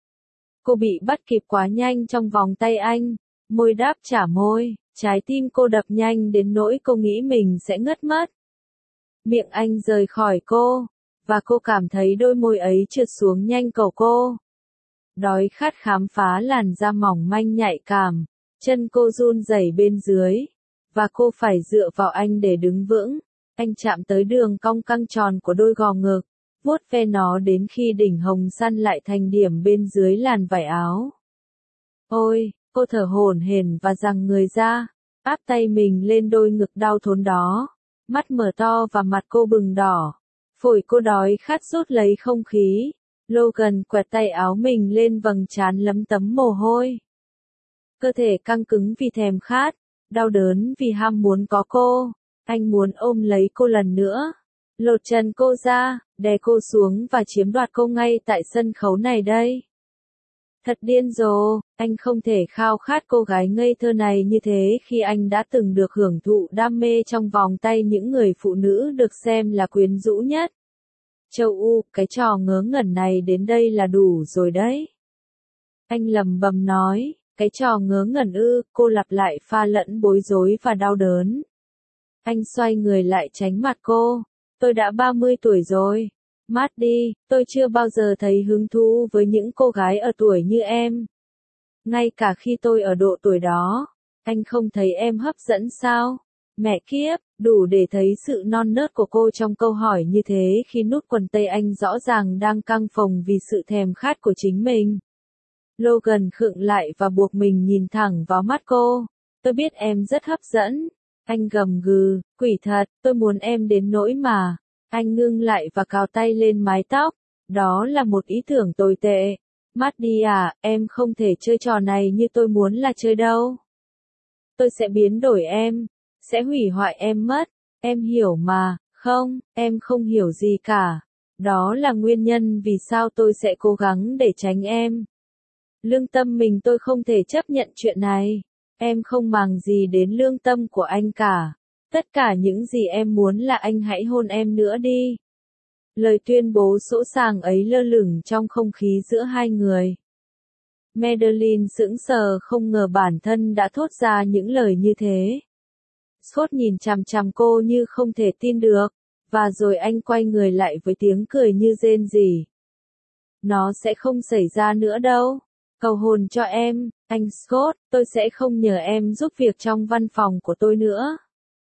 S1: Cô bị bắt kịp quá nhanh trong vòng tay anh, môi đáp trả môi, trái tim cô đập nhanh đến nỗi cô nghĩ mình sẽ ngất mất. Miệng anh rời khỏi cô, và cô cảm thấy đôi môi ấy trượt xuống nhanh cổ cô. Đói khát khám phá làn da mỏng manh nhạy cảm, chân cô run rẩy bên dưới, và cô phải dựa vào anh để đứng vững. Anh chạm tới đường cong căng tròn của đôi gò ngực, vuốt ve nó đến khi đỉnh hồng săn lại thành điểm bên dưới làn vải áo. Ôi, cô thở hổn hển và giằng người ra, áp tay mình lên đôi ngực đau thốn đó, mắt mở to và mặt cô bừng đỏ, phổi cô đói khát rút lấy không khí. Logan quẹt tay áo mình lên vầng trán lấm tấm mồ hôi. Cơ thể căng cứng vì thèm khát, đau đớn vì ham muốn có cô. Anh muốn ôm lấy cô lần nữa, lột trần cô ra, đè cô xuống và chiếm đoạt cô ngay tại sân khấu này đây. Thật điên rồ, anh không thể khao khát cô gái ngây thơ này như thế khi anh đã từng được hưởng thụ đam mê trong vòng tay những người phụ nữ được xem là quyến rũ nhất. Châu U, cái trò ngớ ngẩn này đến đây là đủ rồi đấy. Anh lầm bầm nói, cái trò ngớ ngẩn ư, cô lặp lại pha lẫn bối rối và đau đớn. Anh xoay người lại tránh mặt cô. Tôi đã ba mươi tuổi rồi. Mát đi, tôi chưa bao giờ thấy hứng thú với những cô gái ở tuổi như em. Ngay cả khi tôi ở độ tuổi đó, anh không thấy em hấp dẫn sao? Mẹ kiếp, đủ để thấy sự non nớt của cô trong câu hỏi như thế khi nút quần tây anh rõ ràng đang căng phồng vì sự thèm khát của chính mình. Logan khựng lại và buộc mình nhìn thẳng vào mắt cô. Tôi biết em rất hấp dẫn. Anh gầm gừ, quỷ thật, tôi muốn em đến nỗi mà. Anh ngưng lại và cào tay lên mái tóc. Đó là một ý tưởng tồi tệ. Maddie à, em không thể chơi trò này như tôi muốn là chơi đâu. Tôi sẽ biến đổi em, sẽ hủy hoại em mất. Em hiểu mà, không, em không hiểu gì cả. Đó là nguyên nhân vì sao tôi sẽ cố gắng để tránh em. Lương tâm mình tôi không thể chấp nhận chuyện này. Em không màng gì đến lương tâm của anh cả. Tất cả những gì em muốn là anh hãy hôn em nữa đi. Lời tuyên bố sỗ sàng ấy lơ lửng trong không khí giữa hai người. Madeline sững sờ không ngờ bản thân đã thốt ra những lời như thế. Scott nhìn chằm chằm cô như không thể tin được, và rồi anh quay người lại với tiếng cười như rên rỉ. Nó sẽ không xảy ra nữa đâu. Cầu hôn cho em, anh Scott, tôi sẽ không nhờ em giúp việc trong văn phòng của tôi nữa.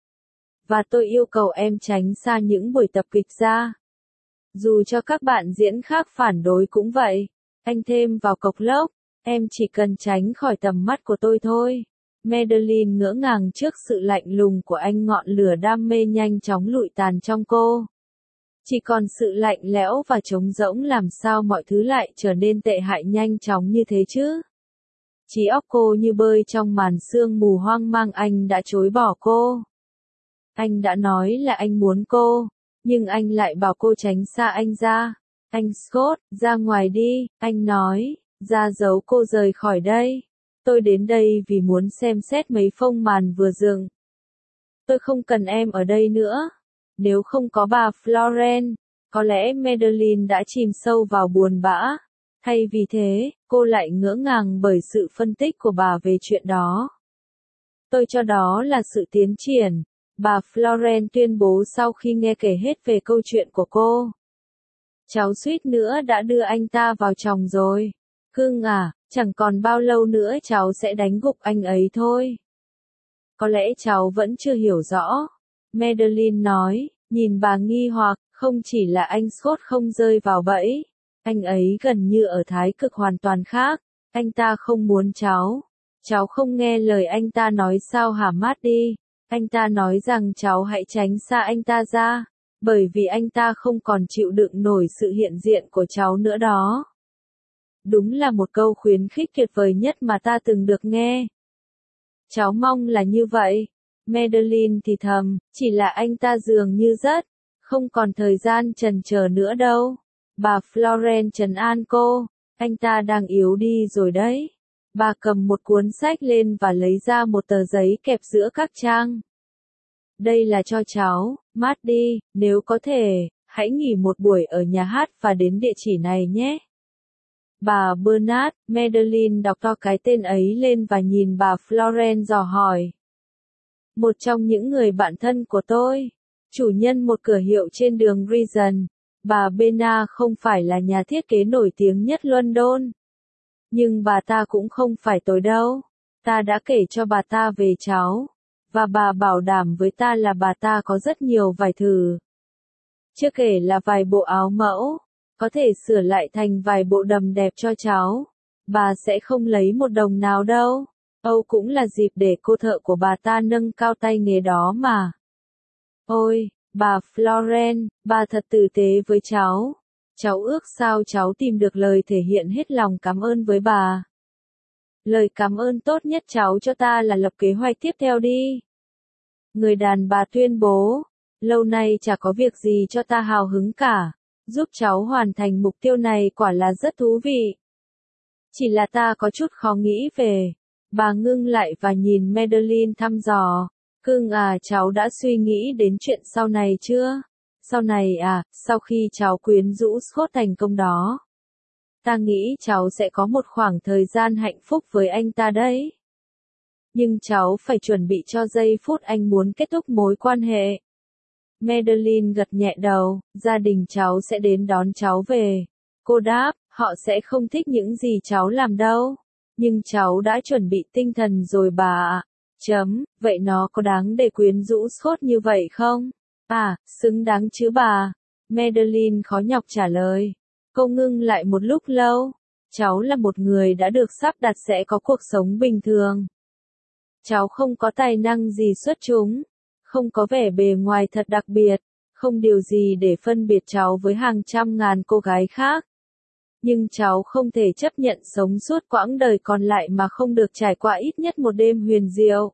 S1: Và tôi yêu cầu em tránh xa những buổi tập kịch ra. Dù cho các bạn diễn khác phản đối cũng vậy. Anh thêm vào cộc lốc, em chỉ cần tránh khỏi tầm mắt của tôi thôi. Madeline ngỡ ngàng trước sự lạnh lùng của anh, ngọn lửa đam mê nhanh chóng lụi tàn trong cô. Chỉ còn sự lạnh lẽo và trống rỗng, làm sao mọi thứ lại trở nên tệ hại nhanh chóng như thế chứ? Trí óc cô như bơi trong màn sương mù hoang mang, anh đã chối bỏ cô. Anh đã nói là anh muốn cô, nhưng anh lại bảo cô tránh xa anh ra. Anh Scott, ra ngoài đi, anh nói, ra giấu cô rời khỏi đây. Tôi đến đây vì muốn xem xét mấy phông màn vừa dựng. Tôi không cần em ở đây nữa. Nếu không có bà Florence, có lẽ Madeline đã chìm sâu vào buồn bã. Thay vì thế, cô lại ngỡ ngàng bởi sự phân tích của bà về chuyện đó. Tôi cho đó là sự tiến triển, bà Florence tuyên bố sau khi nghe kể hết về câu chuyện của cô. Cháu suýt nữa đã đưa anh ta vào chồng rồi. Cưng à, chẳng còn bao lâu nữa cháu sẽ đánh gục anh ấy thôi. Có lẽ cháu vẫn chưa hiểu rõ. Madeline nói, nhìn bà nghi hoặc, không chỉ là anh Scott không rơi vào bẫy. Anh ấy gần như ở thái cực hoàn toàn khác. Anh ta không muốn cháu. Cháu không nghe lời anh ta nói sao hả Maddie? Anh ta nói rằng cháu hãy tránh xa anh ta ra. Bởi vì anh ta không còn chịu đựng nổi sự hiện diện của cháu nữa đó. Đúng là một câu khuyến khích tuyệt vời nhất mà ta từng được nghe. Cháu mong là như vậy. Madeline thì thầm, chỉ là anh ta dường như rất, không còn thời gian chần chờ nữa đâu. Bà Florence trấn an cô, anh ta đang yếu đi rồi đấy. Bà cầm một cuốn sách lên và lấy ra một tờ giấy kẹp giữa các trang. Đây là cho cháu, Maddie, nếu có thể, hãy nghỉ một buổi ở nhà hát và đến địa chỉ này nhé. Bà Bernard, Madeline đọc to cái tên ấy lên và nhìn bà Florence dò hỏi. Một trong những người bạn thân của tôi, chủ nhân một cửa hiệu trên đường Regent, bà Bena không phải là nhà thiết kế nổi tiếng nhất London. Nhưng bà ta cũng không phải tồi đâu. Ta đã kể cho bà ta về cháu. Và bà bảo đảm với ta là bà ta có rất nhiều vải thử. Chưa kể là vài bộ áo mẫu. Có thể sửa lại thành vài bộ đầm đẹp cho cháu. Bà sẽ không lấy một đồng nào đâu. Âu cũng là dịp để cô thợ của bà ta nâng cao tay nghề đó mà. Ôi, bà Florence, bà thật tử tế với cháu. Cháu ước sao cháu tìm được lời thể hiện hết lòng cảm ơn với bà. Lời cảm ơn tốt nhất cháu cho ta là lập kế hoạch tiếp theo đi. Người đàn bà tuyên bố, lâu nay chả có việc gì cho ta hào hứng cả. Giúp cháu hoàn thành mục tiêu này quả là rất thú vị. Chỉ là ta có chút khó nghĩ về. Bà ngưng lại và nhìn Madeline thăm dò. Cưng à, cháu đã suy nghĩ đến chuyện sau này chưa? Sau này à, sau khi cháu quyến rũ Scott thành công đó. Ta nghĩ cháu sẽ có một khoảng thời gian hạnh phúc với anh ta đấy. Nhưng cháu phải chuẩn bị cho giây phút anh muốn kết thúc mối quan hệ. Madeline gật nhẹ đầu, gia đình cháu sẽ đến đón cháu về. Cô đáp, họ sẽ không thích những gì cháu làm đâu. Nhưng cháu đã chuẩn bị tinh thần rồi bà ạ. Chấm, vậy nó có đáng để quyến rũ Scott như vậy không? À, xứng đáng chứ bà. Madeline khó nhọc trả lời. Cô ngưng lại một lúc lâu. Cháu là một người đã được sắp đặt sẽ có cuộc sống bình thường. Cháu không có tài năng gì xuất chúng, không có vẻ bề ngoài thật đặc biệt, không điều gì để phân biệt cháu với hàng trăm ngàn cô gái khác. Nhưng cháu không thể chấp nhận sống suốt quãng đời còn lại mà không được trải qua ít nhất một đêm huyền diệu.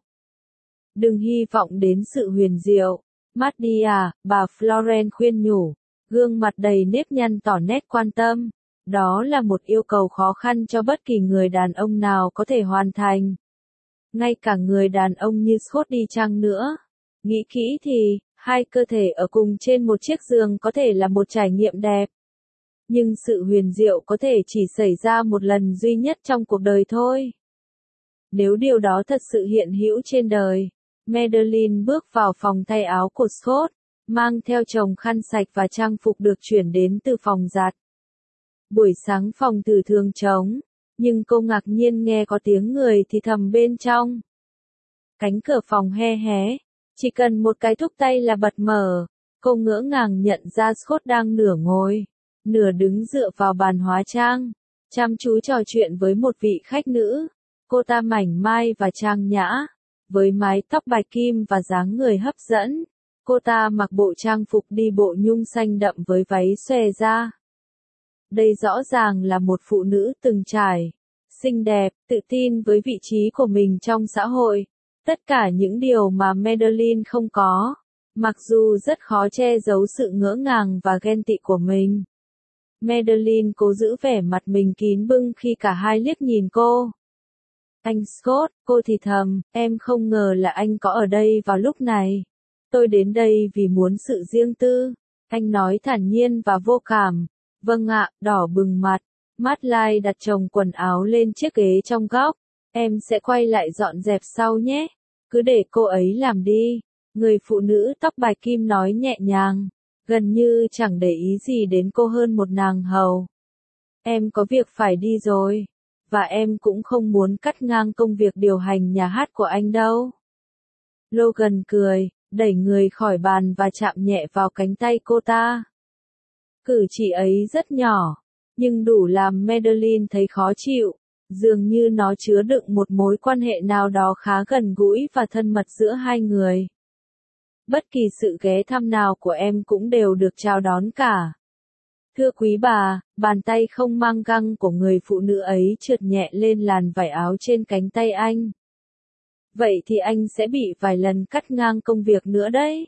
S1: Đừng hy vọng đến sự huyền diệu. Matt à, bà Florence khuyên nhủ, gương mặt đầy nếp nhăn tỏ nét quan tâm. Đó là một yêu cầu khó khăn cho bất kỳ người đàn ông nào có thể hoàn thành. Ngay cả người đàn ông như Scott đi chăng nữa. Nghĩ kỹ thì, hai cơ thể ở cùng trên một chiếc giường có thể là một trải nghiệm đẹp. Nhưng sự huyền diệu có thể chỉ xảy ra một lần duy nhất trong cuộc đời thôi. Nếu điều đó thật sự hiện hữu trên đời, Madeline bước vào phòng thay áo của Scott, mang theo chồng khăn sạch và trang phục được chuyển đến từ phòng giặt. Buổi sáng phòng thử thường trống, nhưng cô ngạc nhiên nghe có tiếng người thì thầm bên trong. Cánh cửa phòng he hé, chỉ cần một cái thúc tay là bật mở. Cô ngỡ ngàng nhận ra Scott đang nửa ngồi, nửa đứng dựa vào bàn hóa trang, chăm chú trò chuyện với một vị khách nữ. Cô ta mảnh mai và trang nhã, với mái tóc bạch kim và dáng người hấp dẫn. Cô ta mặc bộ trang phục đi bộ nhung xanh đậm với váy xòe ra. Đây rõ ràng là một phụ nữ từng trải, xinh đẹp, tự tin với vị trí của mình trong xã hội. Tất cả những điều mà Madeline không có, mặc dù rất khó che giấu sự ngỡ ngàng và ghen tị của mình. Madeline cố giữ vẻ mặt mình kín bưng khi cả hai liếc nhìn cô. Anh Scott, cô thì thầm, em không ngờ là anh có ở đây vào lúc này. Tôi đến đây vì muốn sự riêng tư. Anh nói thản nhiên và vô cảm. Vâng ạ, đỏ bừng mặt. Matt Lai đặt chồng quần áo lên chiếc ghế trong góc. Em sẽ quay lại dọn dẹp sau nhé. Cứ để cô ấy làm đi. Người phụ nữ tóc bạch kim nói nhẹ nhàng, gần như chẳng để ý gì đến cô hơn một nàng hầu. Em có việc phải đi rồi. Và em cũng không muốn cắt ngang công việc điều hành nhà hát của anh đâu. Logan cười, đẩy người khỏi bàn và chạm nhẹ vào cánh tay cô ta. Cử chỉ ấy rất nhỏ, nhưng đủ làm Madeline thấy khó chịu, dường như nó chứa đựng một mối quan hệ nào đó khá gần gũi và thân mật giữa hai người. Bất kỳ sự ghé thăm nào của em cũng đều được chào đón cả. Thưa quý bà, bàn tay không mang găng của người phụ nữ ấy trượt nhẹ lên làn vải áo trên cánh tay anh. Vậy thì anh sẽ bị vài lần cắt ngang công việc nữa đấy.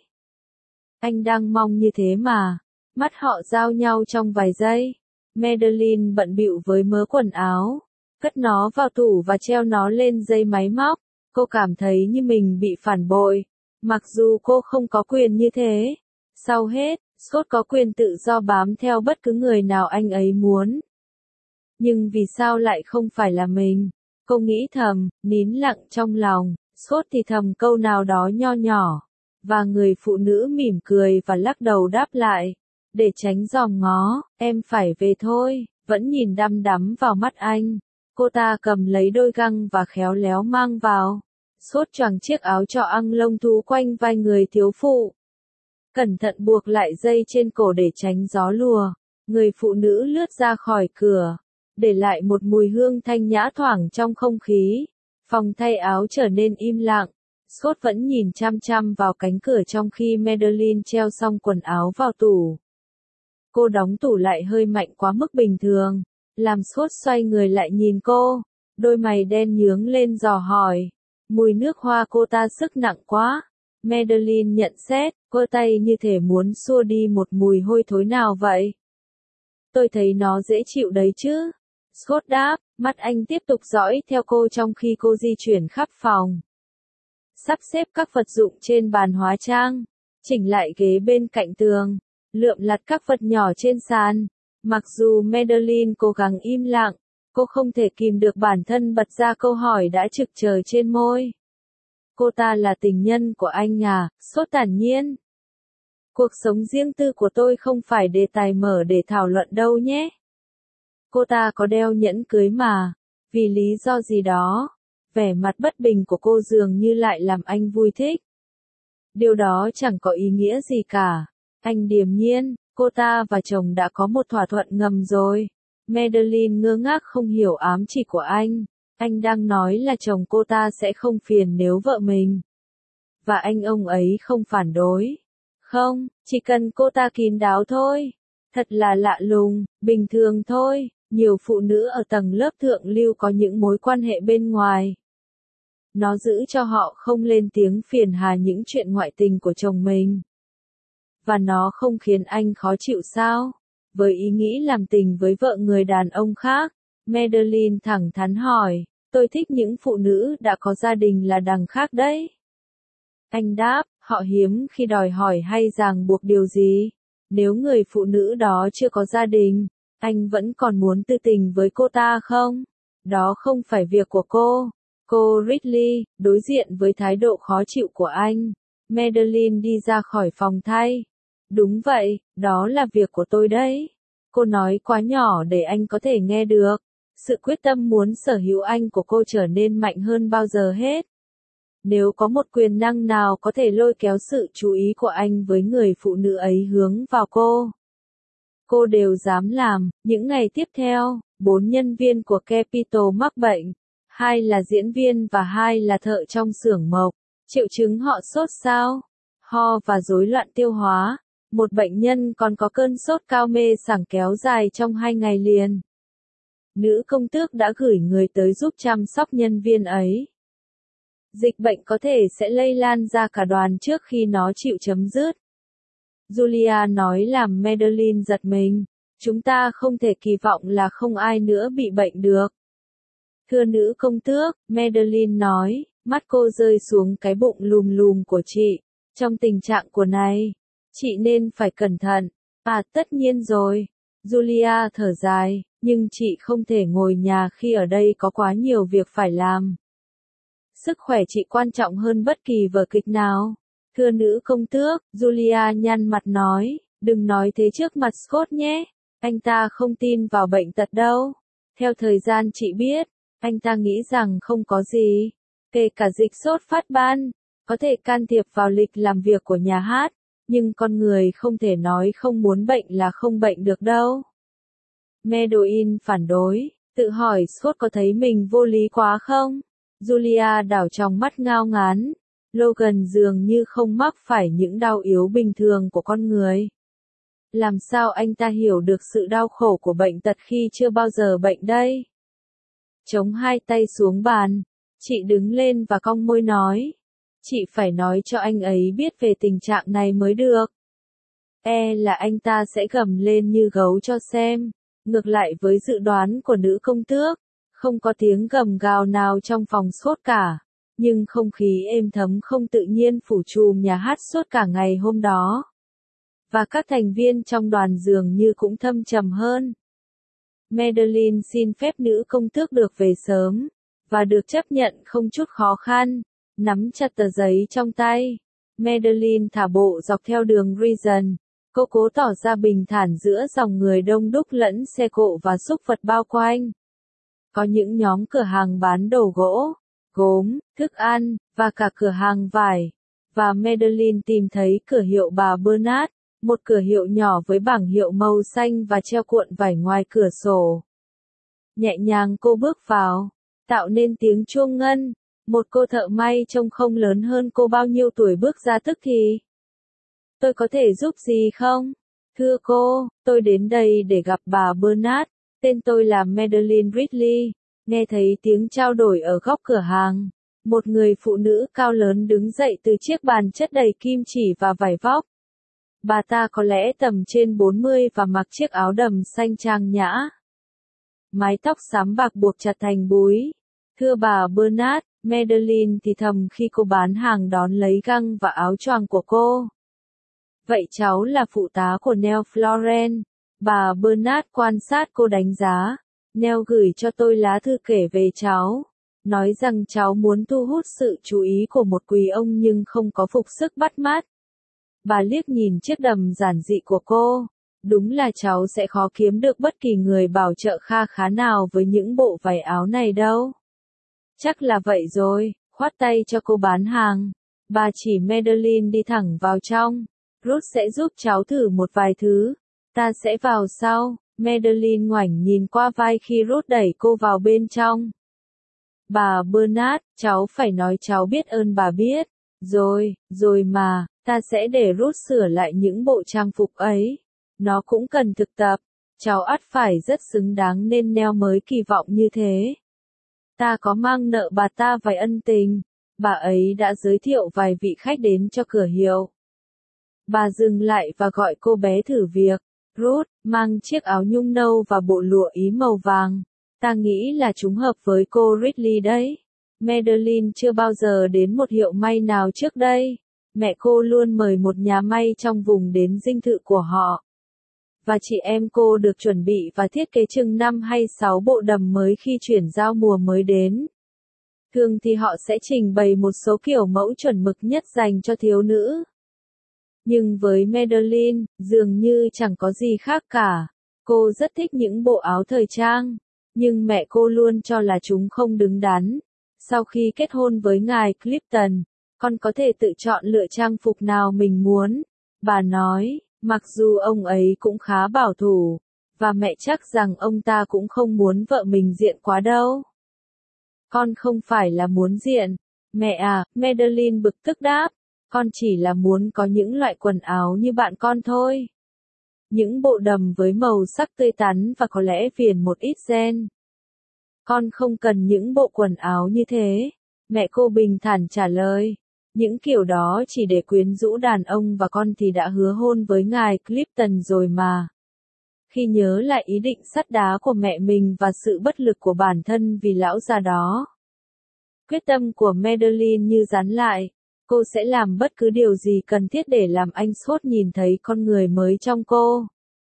S1: Anh đang mong như thế mà. Mắt họ giao nhau trong vài giây. Madeline bận bịu với mớ quần áo, cất nó vào tủ và treo nó lên dây máy móc. Cô cảm thấy như mình bị phản bội, mặc dù cô không có quyền như thế. Sau hết, Scott có quyền tự do bám theo bất cứ người nào anh ấy muốn. Nhưng vì sao lại không phải là mình? Cô nghĩ thầm, nín lặng trong lòng. Scott thì thầm câu nào đó nho nhỏ, và người phụ nữ mỉm cười và lắc đầu đáp lại. Để tránh dòm ngó, em phải về thôi, vẫn nhìn đăm đắm vào mắt anh. Cô ta cầm lấy đôi găng và khéo léo mang vào. Scott choàng chiếc áo trọ ăng lông thú quanh vai người thiếu phụ. Cẩn thận buộc lại dây trên cổ để tránh gió lùa. Người phụ nữ lướt ra khỏi cửa, để lại một mùi hương thanh nhã thoảng trong không khí. Phòng thay áo trở nên im lặng. Scott vẫn nhìn chăm chăm vào cánh cửa trong khi Madeline treo xong quần áo vào tủ. Cô đóng tủ lại hơi mạnh quá mức bình thường, làm Scott xoay người lại nhìn cô. Đôi mày đen nhướng lên dò hỏi. Mùi nước hoa cô ta sức nặng quá. Madeline nhận xét, cô tay như thể muốn xua đi một mùi hôi thối nào vậy. Tôi thấy nó dễ chịu đấy chứ. Scott đáp, mắt anh tiếp tục dõi theo cô trong khi cô di chuyển khắp phòng. Sắp xếp các vật dụng trên bàn hóa trang, chỉnh lại ghế bên cạnh tường, lượm lặt các vật nhỏ trên sàn. Mặc dù Madeline cố gắng im lặng, cô không thể kìm được bản thân bật ra câu hỏi đã trực chờ trên môi. Cô ta là tình nhân của anh à? Scott thản nhiên. Cuộc sống riêng tư của tôi không phải đề tài mở để thảo luận đâu nhé. Cô ta có đeo nhẫn cưới mà. Vì lý do gì đó, Vẻ mặt bất bình của cô dường như lại làm anh vui thích. Điều đó chẳng có ý nghĩa gì cả. Anh điềm nhiên, cô ta và chồng đã có một thỏa thuận ngầm rồi. Madeline ngơ ngác không hiểu ám chỉ của anh. Anh đang nói là chồng cô ta sẽ không phiền nếu vợ mình và anh ông ấy không phản đối. Không, chỉ cần cô ta kín đáo thôi. Thật là lạ lùng, bình thường thôi. Nhiều phụ nữ ở tầng lớp thượng lưu có những mối quan hệ bên ngoài. Nó giữ cho họ không lên tiếng phiền hà những chuyện ngoại tình của chồng mình. Và nó không khiến anh khó chịu sao? Với ý nghĩ làm tình với vợ người đàn ông khác, Madeline thẳng thắn hỏi, tôi thích những phụ nữ đã có gia đình là đằng khác đấy. Anh đáp, họ hiếm khi đòi hỏi hay ràng buộc điều gì. Nếu người phụ nữ đó chưa có gia đình, anh vẫn còn muốn tư tình với cô ta không? Đó không phải việc của cô. Cô Ridley, đối diện với thái độ khó chịu của anh, Madeline đi ra khỏi phòng thay. Đúng vậy, đó là việc của tôi đấy. Cô nói quá nhỏ để anh có thể nghe được. Sự quyết tâm muốn sở hữu anh của cô trở nên mạnh hơn bao giờ hết. Nếu có một quyền năng nào có thể lôi kéo sự chú ý của anh với người phụ nữ ấy hướng vào cô, cô đều dám làm. Những ngày tiếp theo, bốn nhân viên của Capitol mắc bệnh. Hai là diễn viên và hai là thợ trong xưởng mộc. Triệu chứng họ sốt sao, ho và rối loạn tiêu hóa. Một bệnh nhân còn có cơn sốt cao mê sảng kéo dài trong hai ngày liền. Nữ công tước đã gửi người tới giúp chăm sóc nhân viên ấy. Dịch bệnh có thể sẽ lây lan ra cả đoàn trước khi nó chịu chấm dứt. Julia nói làm Madeline giật mình. Chúng ta không thể kỳ vọng là không ai nữa bị bệnh được. Thưa nữ công tước, Madeline nói, mắt cô rơi xuống cái bụng lùm lùm của chị. Trong tình trạng của này, chị nên phải cẩn thận. À, tất nhiên rồi. Julia thở dài, nhưng chị không thể ngồi nhà khi ở đây có quá nhiều việc phải làm. Sức khỏe chị quan trọng hơn bất kỳ vở kịch nào. Thưa nữ công tước, Julia nhăn mặt nói, đừng nói thế trước mặt Scott nhé. Anh ta không tin vào bệnh tật đâu. Theo thời gian chị biết, anh ta nghĩ rằng không có gì. Kể cả dịch sốt phát ban, có thể can thiệp vào lịch làm việc của nhà hát. Nhưng con người không thể nói không muốn bệnh là không bệnh được đâu. Madeline phản đối, tự hỏi Scott có thấy mình vô lý quá không? Julia đảo trong mắt ngao ngán. Logan dường như không mắc phải những đau yếu bình thường của con người. Làm sao anh ta hiểu được sự đau khổ của bệnh tật khi chưa bao giờ bệnh đây? Chống hai tay xuống bàn, chị đứng lên và cong môi nói. Chị phải nói cho anh ấy biết về tình trạng này mới được. E là anh ta sẽ gầm lên như gấu cho xem. Ngược lại với dự đoán của nữ công tước, không có tiếng gầm gào nào trong phòng sốt cả. Nhưng không khí êm thấm không tự nhiên phủ trùm nhà hát suốt cả ngày hôm đó. Và các thành viên trong đoàn dường như cũng thâm trầm hơn. Madeline xin phép nữ công tước được về sớm, và được chấp nhận không chút khó khăn. Nắm chặt tờ giấy trong tay, Madeline thả bộ dọc theo đường Regent. Cô cố tỏ ra bình thản giữa dòng người đông đúc lẫn xe cộ và súc vật bao quanh. Có những nhóm cửa hàng bán đồ gỗ, gốm, thức ăn, và cả cửa hàng vải. Và Madeline tìm thấy cửa hiệu bà Bernard, một cửa hiệu nhỏ với bảng hiệu màu xanh và treo cuộn vải ngoài cửa sổ. Nhẹ nhàng cô bước vào, tạo nên tiếng chuông ngân. Một cô thợ may trông không lớn hơn cô bao nhiêu tuổi bước ra tức thì. Tôi có thể giúp gì không? Thưa cô, tôi đến đây để gặp bà Bernard. Tên tôi là Madeline Ridley. Nghe thấy tiếng trao đổi ở góc cửa hàng. Một người phụ nữ cao lớn đứng dậy từ chiếc bàn chất đầy kim chỉ và vải vóc. Bà ta có lẽ tầm trên bốn mươi và mặc chiếc áo đầm xanh trang nhã. Mái tóc xám bạc buộc chặt thành búi. Thưa bà Bernard, Madeline thì thầm khi cô bán hàng đón lấy găng và áo choàng của cô. Vậy cháu là phụ tá của Neil Florence. Bà Bernard quan sát cô đánh giá. Neil gửi cho tôi lá thư kể về cháu. Nói rằng cháu muốn thu hút sự chú ý của một quý ông nhưng không có phục sức bắt mắt. Bà liếc nhìn chiếc đầm giản dị của cô. Đúng là cháu sẽ khó kiếm được bất kỳ người bảo trợ kha khá nào với những bộ váy áo này đâu. Chắc là vậy rồi, khoát tay cho cô bán hàng. Bà chỉ Madeline đi thẳng vào trong. Ruth sẽ giúp cháu thử một vài thứ. Ta sẽ vào sau. Madeline ngoảnh nhìn qua vai khi Ruth đẩy cô vào bên trong. Bà Bernard, cháu phải nói cháu biết ơn bà biết. Rồi, rồi mà, ta sẽ để Ruth sửa lại những bộ trang phục ấy. Nó cũng cần thực tập. Cháu ắt phải rất xứng đáng nên Nell mới kỳ vọng như thế. Ta có mang nợ bà ta vài ân tình. Bà ấy đã giới thiệu vài vị khách đến cho cửa hiệu. Bà dừng lại và gọi cô bé thử việc. Ruth, mang chiếc áo nhung nâu và bộ lụa ý màu vàng. Ta nghĩ là chúng hợp với cô Ridley đấy. Madeline chưa bao giờ đến một hiệu may nào trước đây. Mẹ cô luôn mời một nhà may trong vùng đến dinh thự của họ. Và chị em cô được chuẩn bị và thiết kế chừng năm hay sáu bộ đầm mới khi chuyển giao mùa mới đến. Thường thì họ sẽ trình bày một số kiểu mẫu chuẩn mực nhất dành cho thiếu nữ. Nhưng với Madeline, dường như chẳng có gì khác cả. Cô rất thích những bộ áo thời trang. Nhưng mẹ cô luôn cho là chúng không đứng đắn. Sau khi kết hôn với ngài Clifton, con có thể tự chọn lựa trang phục nào mình muốn. Bà nói, mặc dù ông ấy cũng khá bảo thủ. Và mẹ chắc rằng ông ta cũng không muốn vợ mình diện quá đâu. Con không phải là muốn diện. Mẹ à, Madeline bực tức đáp. Con chỉ là muốn có những loại quần áo như bạn con thôi. Những bộ đầm với màu sắc tươi tắn và có lẽ viền một ít gen. Con không cần những bộ quần áo như thế. Mẹ cô bình thản trả lời. Những kiểu đó chỉ để quyến rũ đàn ông và con thì đã hứa hôn với ngài Clifton rồi mà. Khi nhớ lại ý định sắt đá của mẹ mình và sự bất lực của bản thân vì lão già đó. Quyết tâm của Madeline như dán lại. Cô sẽ làm bất cứ điều gì cần thiết để làm anh Scott nhìn thấy con người mới trong cô.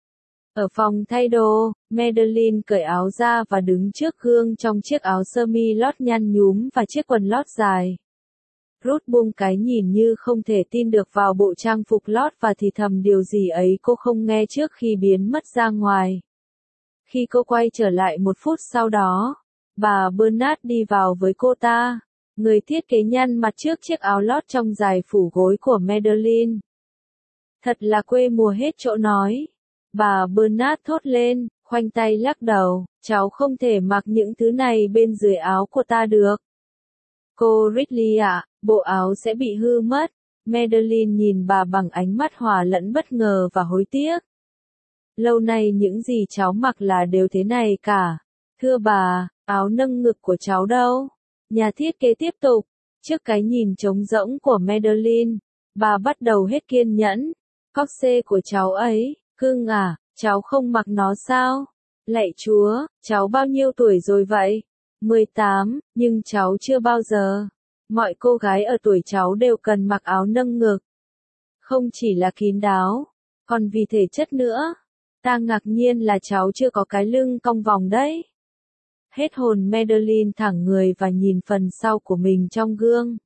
S1: Ở phòng thay đồ, Madeline cởi áo ra và đứng trước gương trong chiếc áo sơ mi lót nhăn nhúm và chiếc quần lót dài. Ruth buông cái nhìn như không thể tin được vào bộ trang phục lót và thì thầm điều gì ấy cô không nghe trước khi biến mất ra ngoài. Khi cô quay trở lại một phút sau đó, bà Bernard đi vào với cô ta. Người thiết kế nhăn mặt trước chiếc áo lót trong dài phủ gối của Madeline. Thật là quê mùa hết chỗ nói. Bà Bernard thốt lên, khoanh tay lắc đầu, cháu không thể mặc những thứ này bên dưới áo của ta được. Cô Ridley ạ, bộ áo sẽ bị hư mất. Madeline nhìn bà bằng ánh mắt hòa lẫn bất ngờ và hối tiếc. Lâu nay những gì cháu mặc là đều thế này cả. Thưa bà, áo nâng ngực của cháu đâu? Nhà thiết kế tiếp tục. Trước cái nhìn trống rỗng của Madeline, bà bắt đầu hết kiên nhẫn. Corset của cháu ấy, cưng à, cháu không mặc nó sao? Lạy Chúa, cháu bao nhiêu tuổi rồi vậy? mười tám, nhưng cháu chưa bao giờ. Mọi cô gái ở tuổi cháu đều cần mặc áo nâng ngực. Không chỉ là kín đáo, còn vì thể chất nữa. Ta ngạc nhiên là cháu chưa có cái lưng cong vòng đấy. Hết hồn Madeline thẳng người và nhìn phần sau của mình trong gương.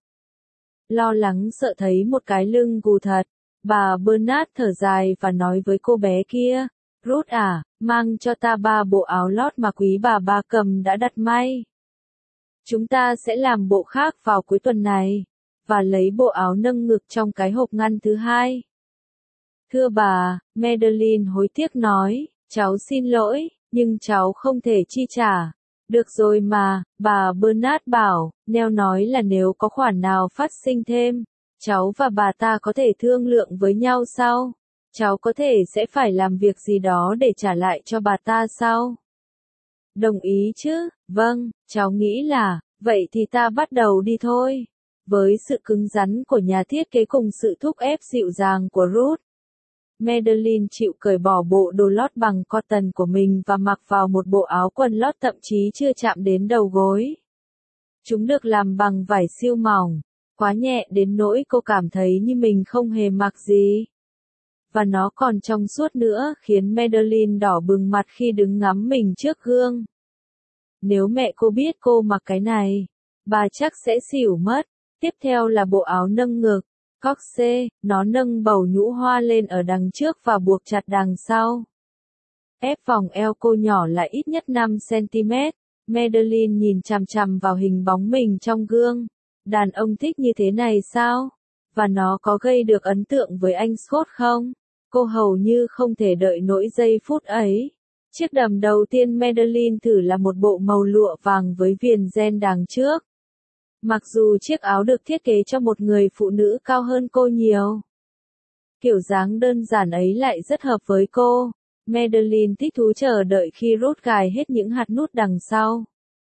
S1: Lo lắng sợ thấy một cái lưng gù thật, bà Bernard thở dài và nói với cô bé kia, Ruth à, mang cho ta ba bộ áo lót mà quý bà ba cầm đã đặt may. Chúng ta sẽ làm bộ khác vào cuối tuần này, và lấy bộ áo nâng ngực trong cái hộp ngăn thứ hai. Thưa bà, Madeline hối tiếc nói, cháu xin lỗi, nhưng cháu không thể chi trả. Được rồi mà, bà Bernard bảo, Nell nói là nếu có khoản nào phát sinh thêm, cháu và bà ta có thể thương lượng với nhau sau. Cháu có thể sẽ phải làm việc gì đó để trả lại cho bà ta sau. Đồng ý chứ, vâng, cháu nghĩ là, vậy thì ta bắt đầu đi thôi. Với sự cứng rắn của nhà thiết kế cùng sự thúc ép dịu dàng của Ruth, Madeline chịu cởi bỏ bộ đồ lót bằng cotton của mình và mặc vào một bộ áo quần lót thậm chí chưa chạm đến đầu gối. Chúng được làm bằng vải siêu mỏng, quá nhẹ đến nỗi cô cảm thấy như mình không hề mặc gì. Và nó còn trong suốt nữa khiến Madeline đỏ bừng mặt khi đứng ngắm mình trước gương. Nếu mẹ cô biết cô mặc cái này, bà chắc sẽ xỉu mất. Tiếp theo là bộ áo nâng ngực. Corset, nó nâng bầu nhũ hoa lên ở đằng trước và buộc chặt đằng sau. Ép vòng eo cô nhỏ lại ít nhất năm xăng ti mét. Madeline nhìn chằm chằm vào hình bóng mình trong gương. Đàn ông thích như thế này sao? Và nó có gây được ấn tượng với anh Scott không? Cô hầu như không thể đợi nỗi giây phút ấy. Chiếc đầm đầu tiên Madeline thử là một bộ màu lụa vàng với viền ren đằng trước. Mặc dù chiếc áo được thiết kế cho một người phụ nữ cao hơn cô nhiều, kiểu dáng đơn giản ấy lại rất hợp với cô. Madeline thích thú chờ đợi khi Ruth gài hết những hạt nút đằng sau.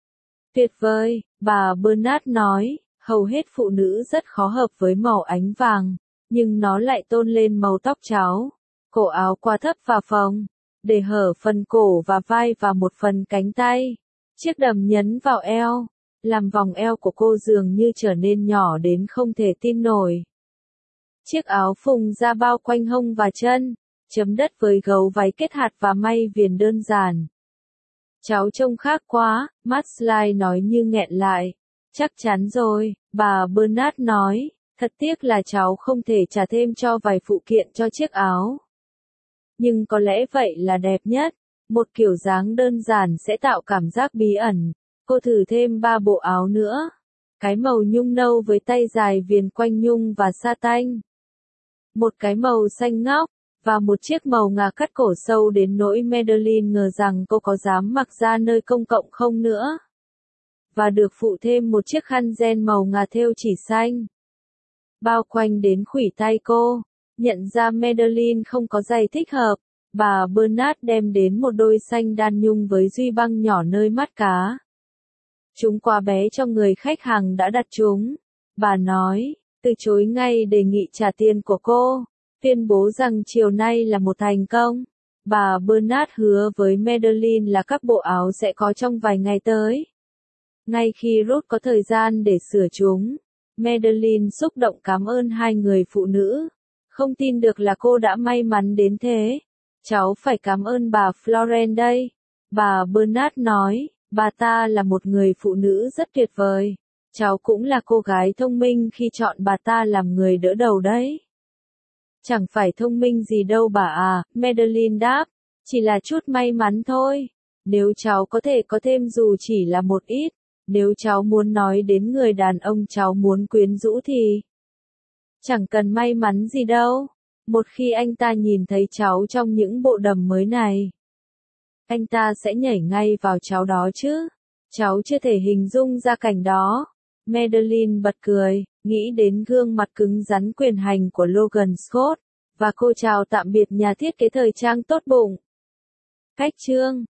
S1: Tuyệt vời, bà Bernard nói, hầu hết phụ nữ rất khó hợp với màu ánh vàng, nhưng nó lại tôn lên màu tóc cháu. Cổ áo quá thấp và phồng, để hở phần cổ và vai và một phần cánh tay. Chiếc đầm nhấn vào eo, làm vòng eo của cô dường như trở nên nhỏ đến không thể tin nổi. Chiếc áo phùng ra bao quanh hông và chân, chấm đất với gấu váy kết hạt và may viền đơn giản. Cháu trông khác quá, Madsly nói như nghẹn lại. Chắc chắn rồi, bà Bernard nói, thật tiếc là cháu không thể trả thêm cho vài phụ kiện cho chiếc áo. Nhưng có lẽ vậy là đẹp nhất, một kiểu dáng đơn giản sẽ tạo cảm giác bí ẩn. Cô thử thêm ba bộ áo nữa. Cái màu nhung nâu với tay dài viền quanh nhung và sa tanh. Một cái màu xanh ngóc, và một chiếc màu ngà cắt cổ sâu đến nỗi Madeline ngờ rằng cô có dám mặc ra nơi công cộng không nữa. Và được phụ thêm một chiếc khăn ren màu ngà thêu chỉ xanh. Bao quanh đến khuỷu tay cô, nhận ra Madeline không có giày thích hợp, bà Bernard đem đến một đôi xanh đan nhung với duy băng nhỏ nơi mắt cá. Chúng quá bé cho người khách hàng đã đặt chúng. Bà nói, từ chối ngay đề nghị trả tiền của cô, tuyên bố rằng chiều nay là một thành công. Bà Bernard hứa với Madeline là các bộ áo sẽ có trong vài ngày tới. Ngay khi Ruth có thời gian để sửa chúng, Madeline xúc động cảm ơn hai người phụ nữ. Không tin được là cô đã may mắn đến thế. Cháu phải cảm ơn bà Florence đây. Bà Bernard nói, bà ta là một người phụ nữ rất tuyệt vời. Cháu cũng là cô gái thông minh khi chọn bà ta làm người đỡ đầu đấy. Chẳng phải thông minh gì đâu bà à, Madeline đáp. Chỉ là chút may mắn thôi. Nếu cháu có thể có thêm dù chỉ là một ít. Nếu cháu muốn nói đến người đàn ông cháu muốn quyến rũ thì chẳng cần may mắn gì đâu. Một khi anh ta nhìn thấy cháu trong những bộ đầm mới này, anh ta sẽ nhảy ngay vào cháu đó chứ. Cháu chưa thể hình dung ra cảnh đó. Madeline bật cười, nghĩ đến gương mặt cứng rắn quyền hành của Logan Scott, và cô chào tạm biệt nhà thiết kế thời trang tốt bụng. Cách chương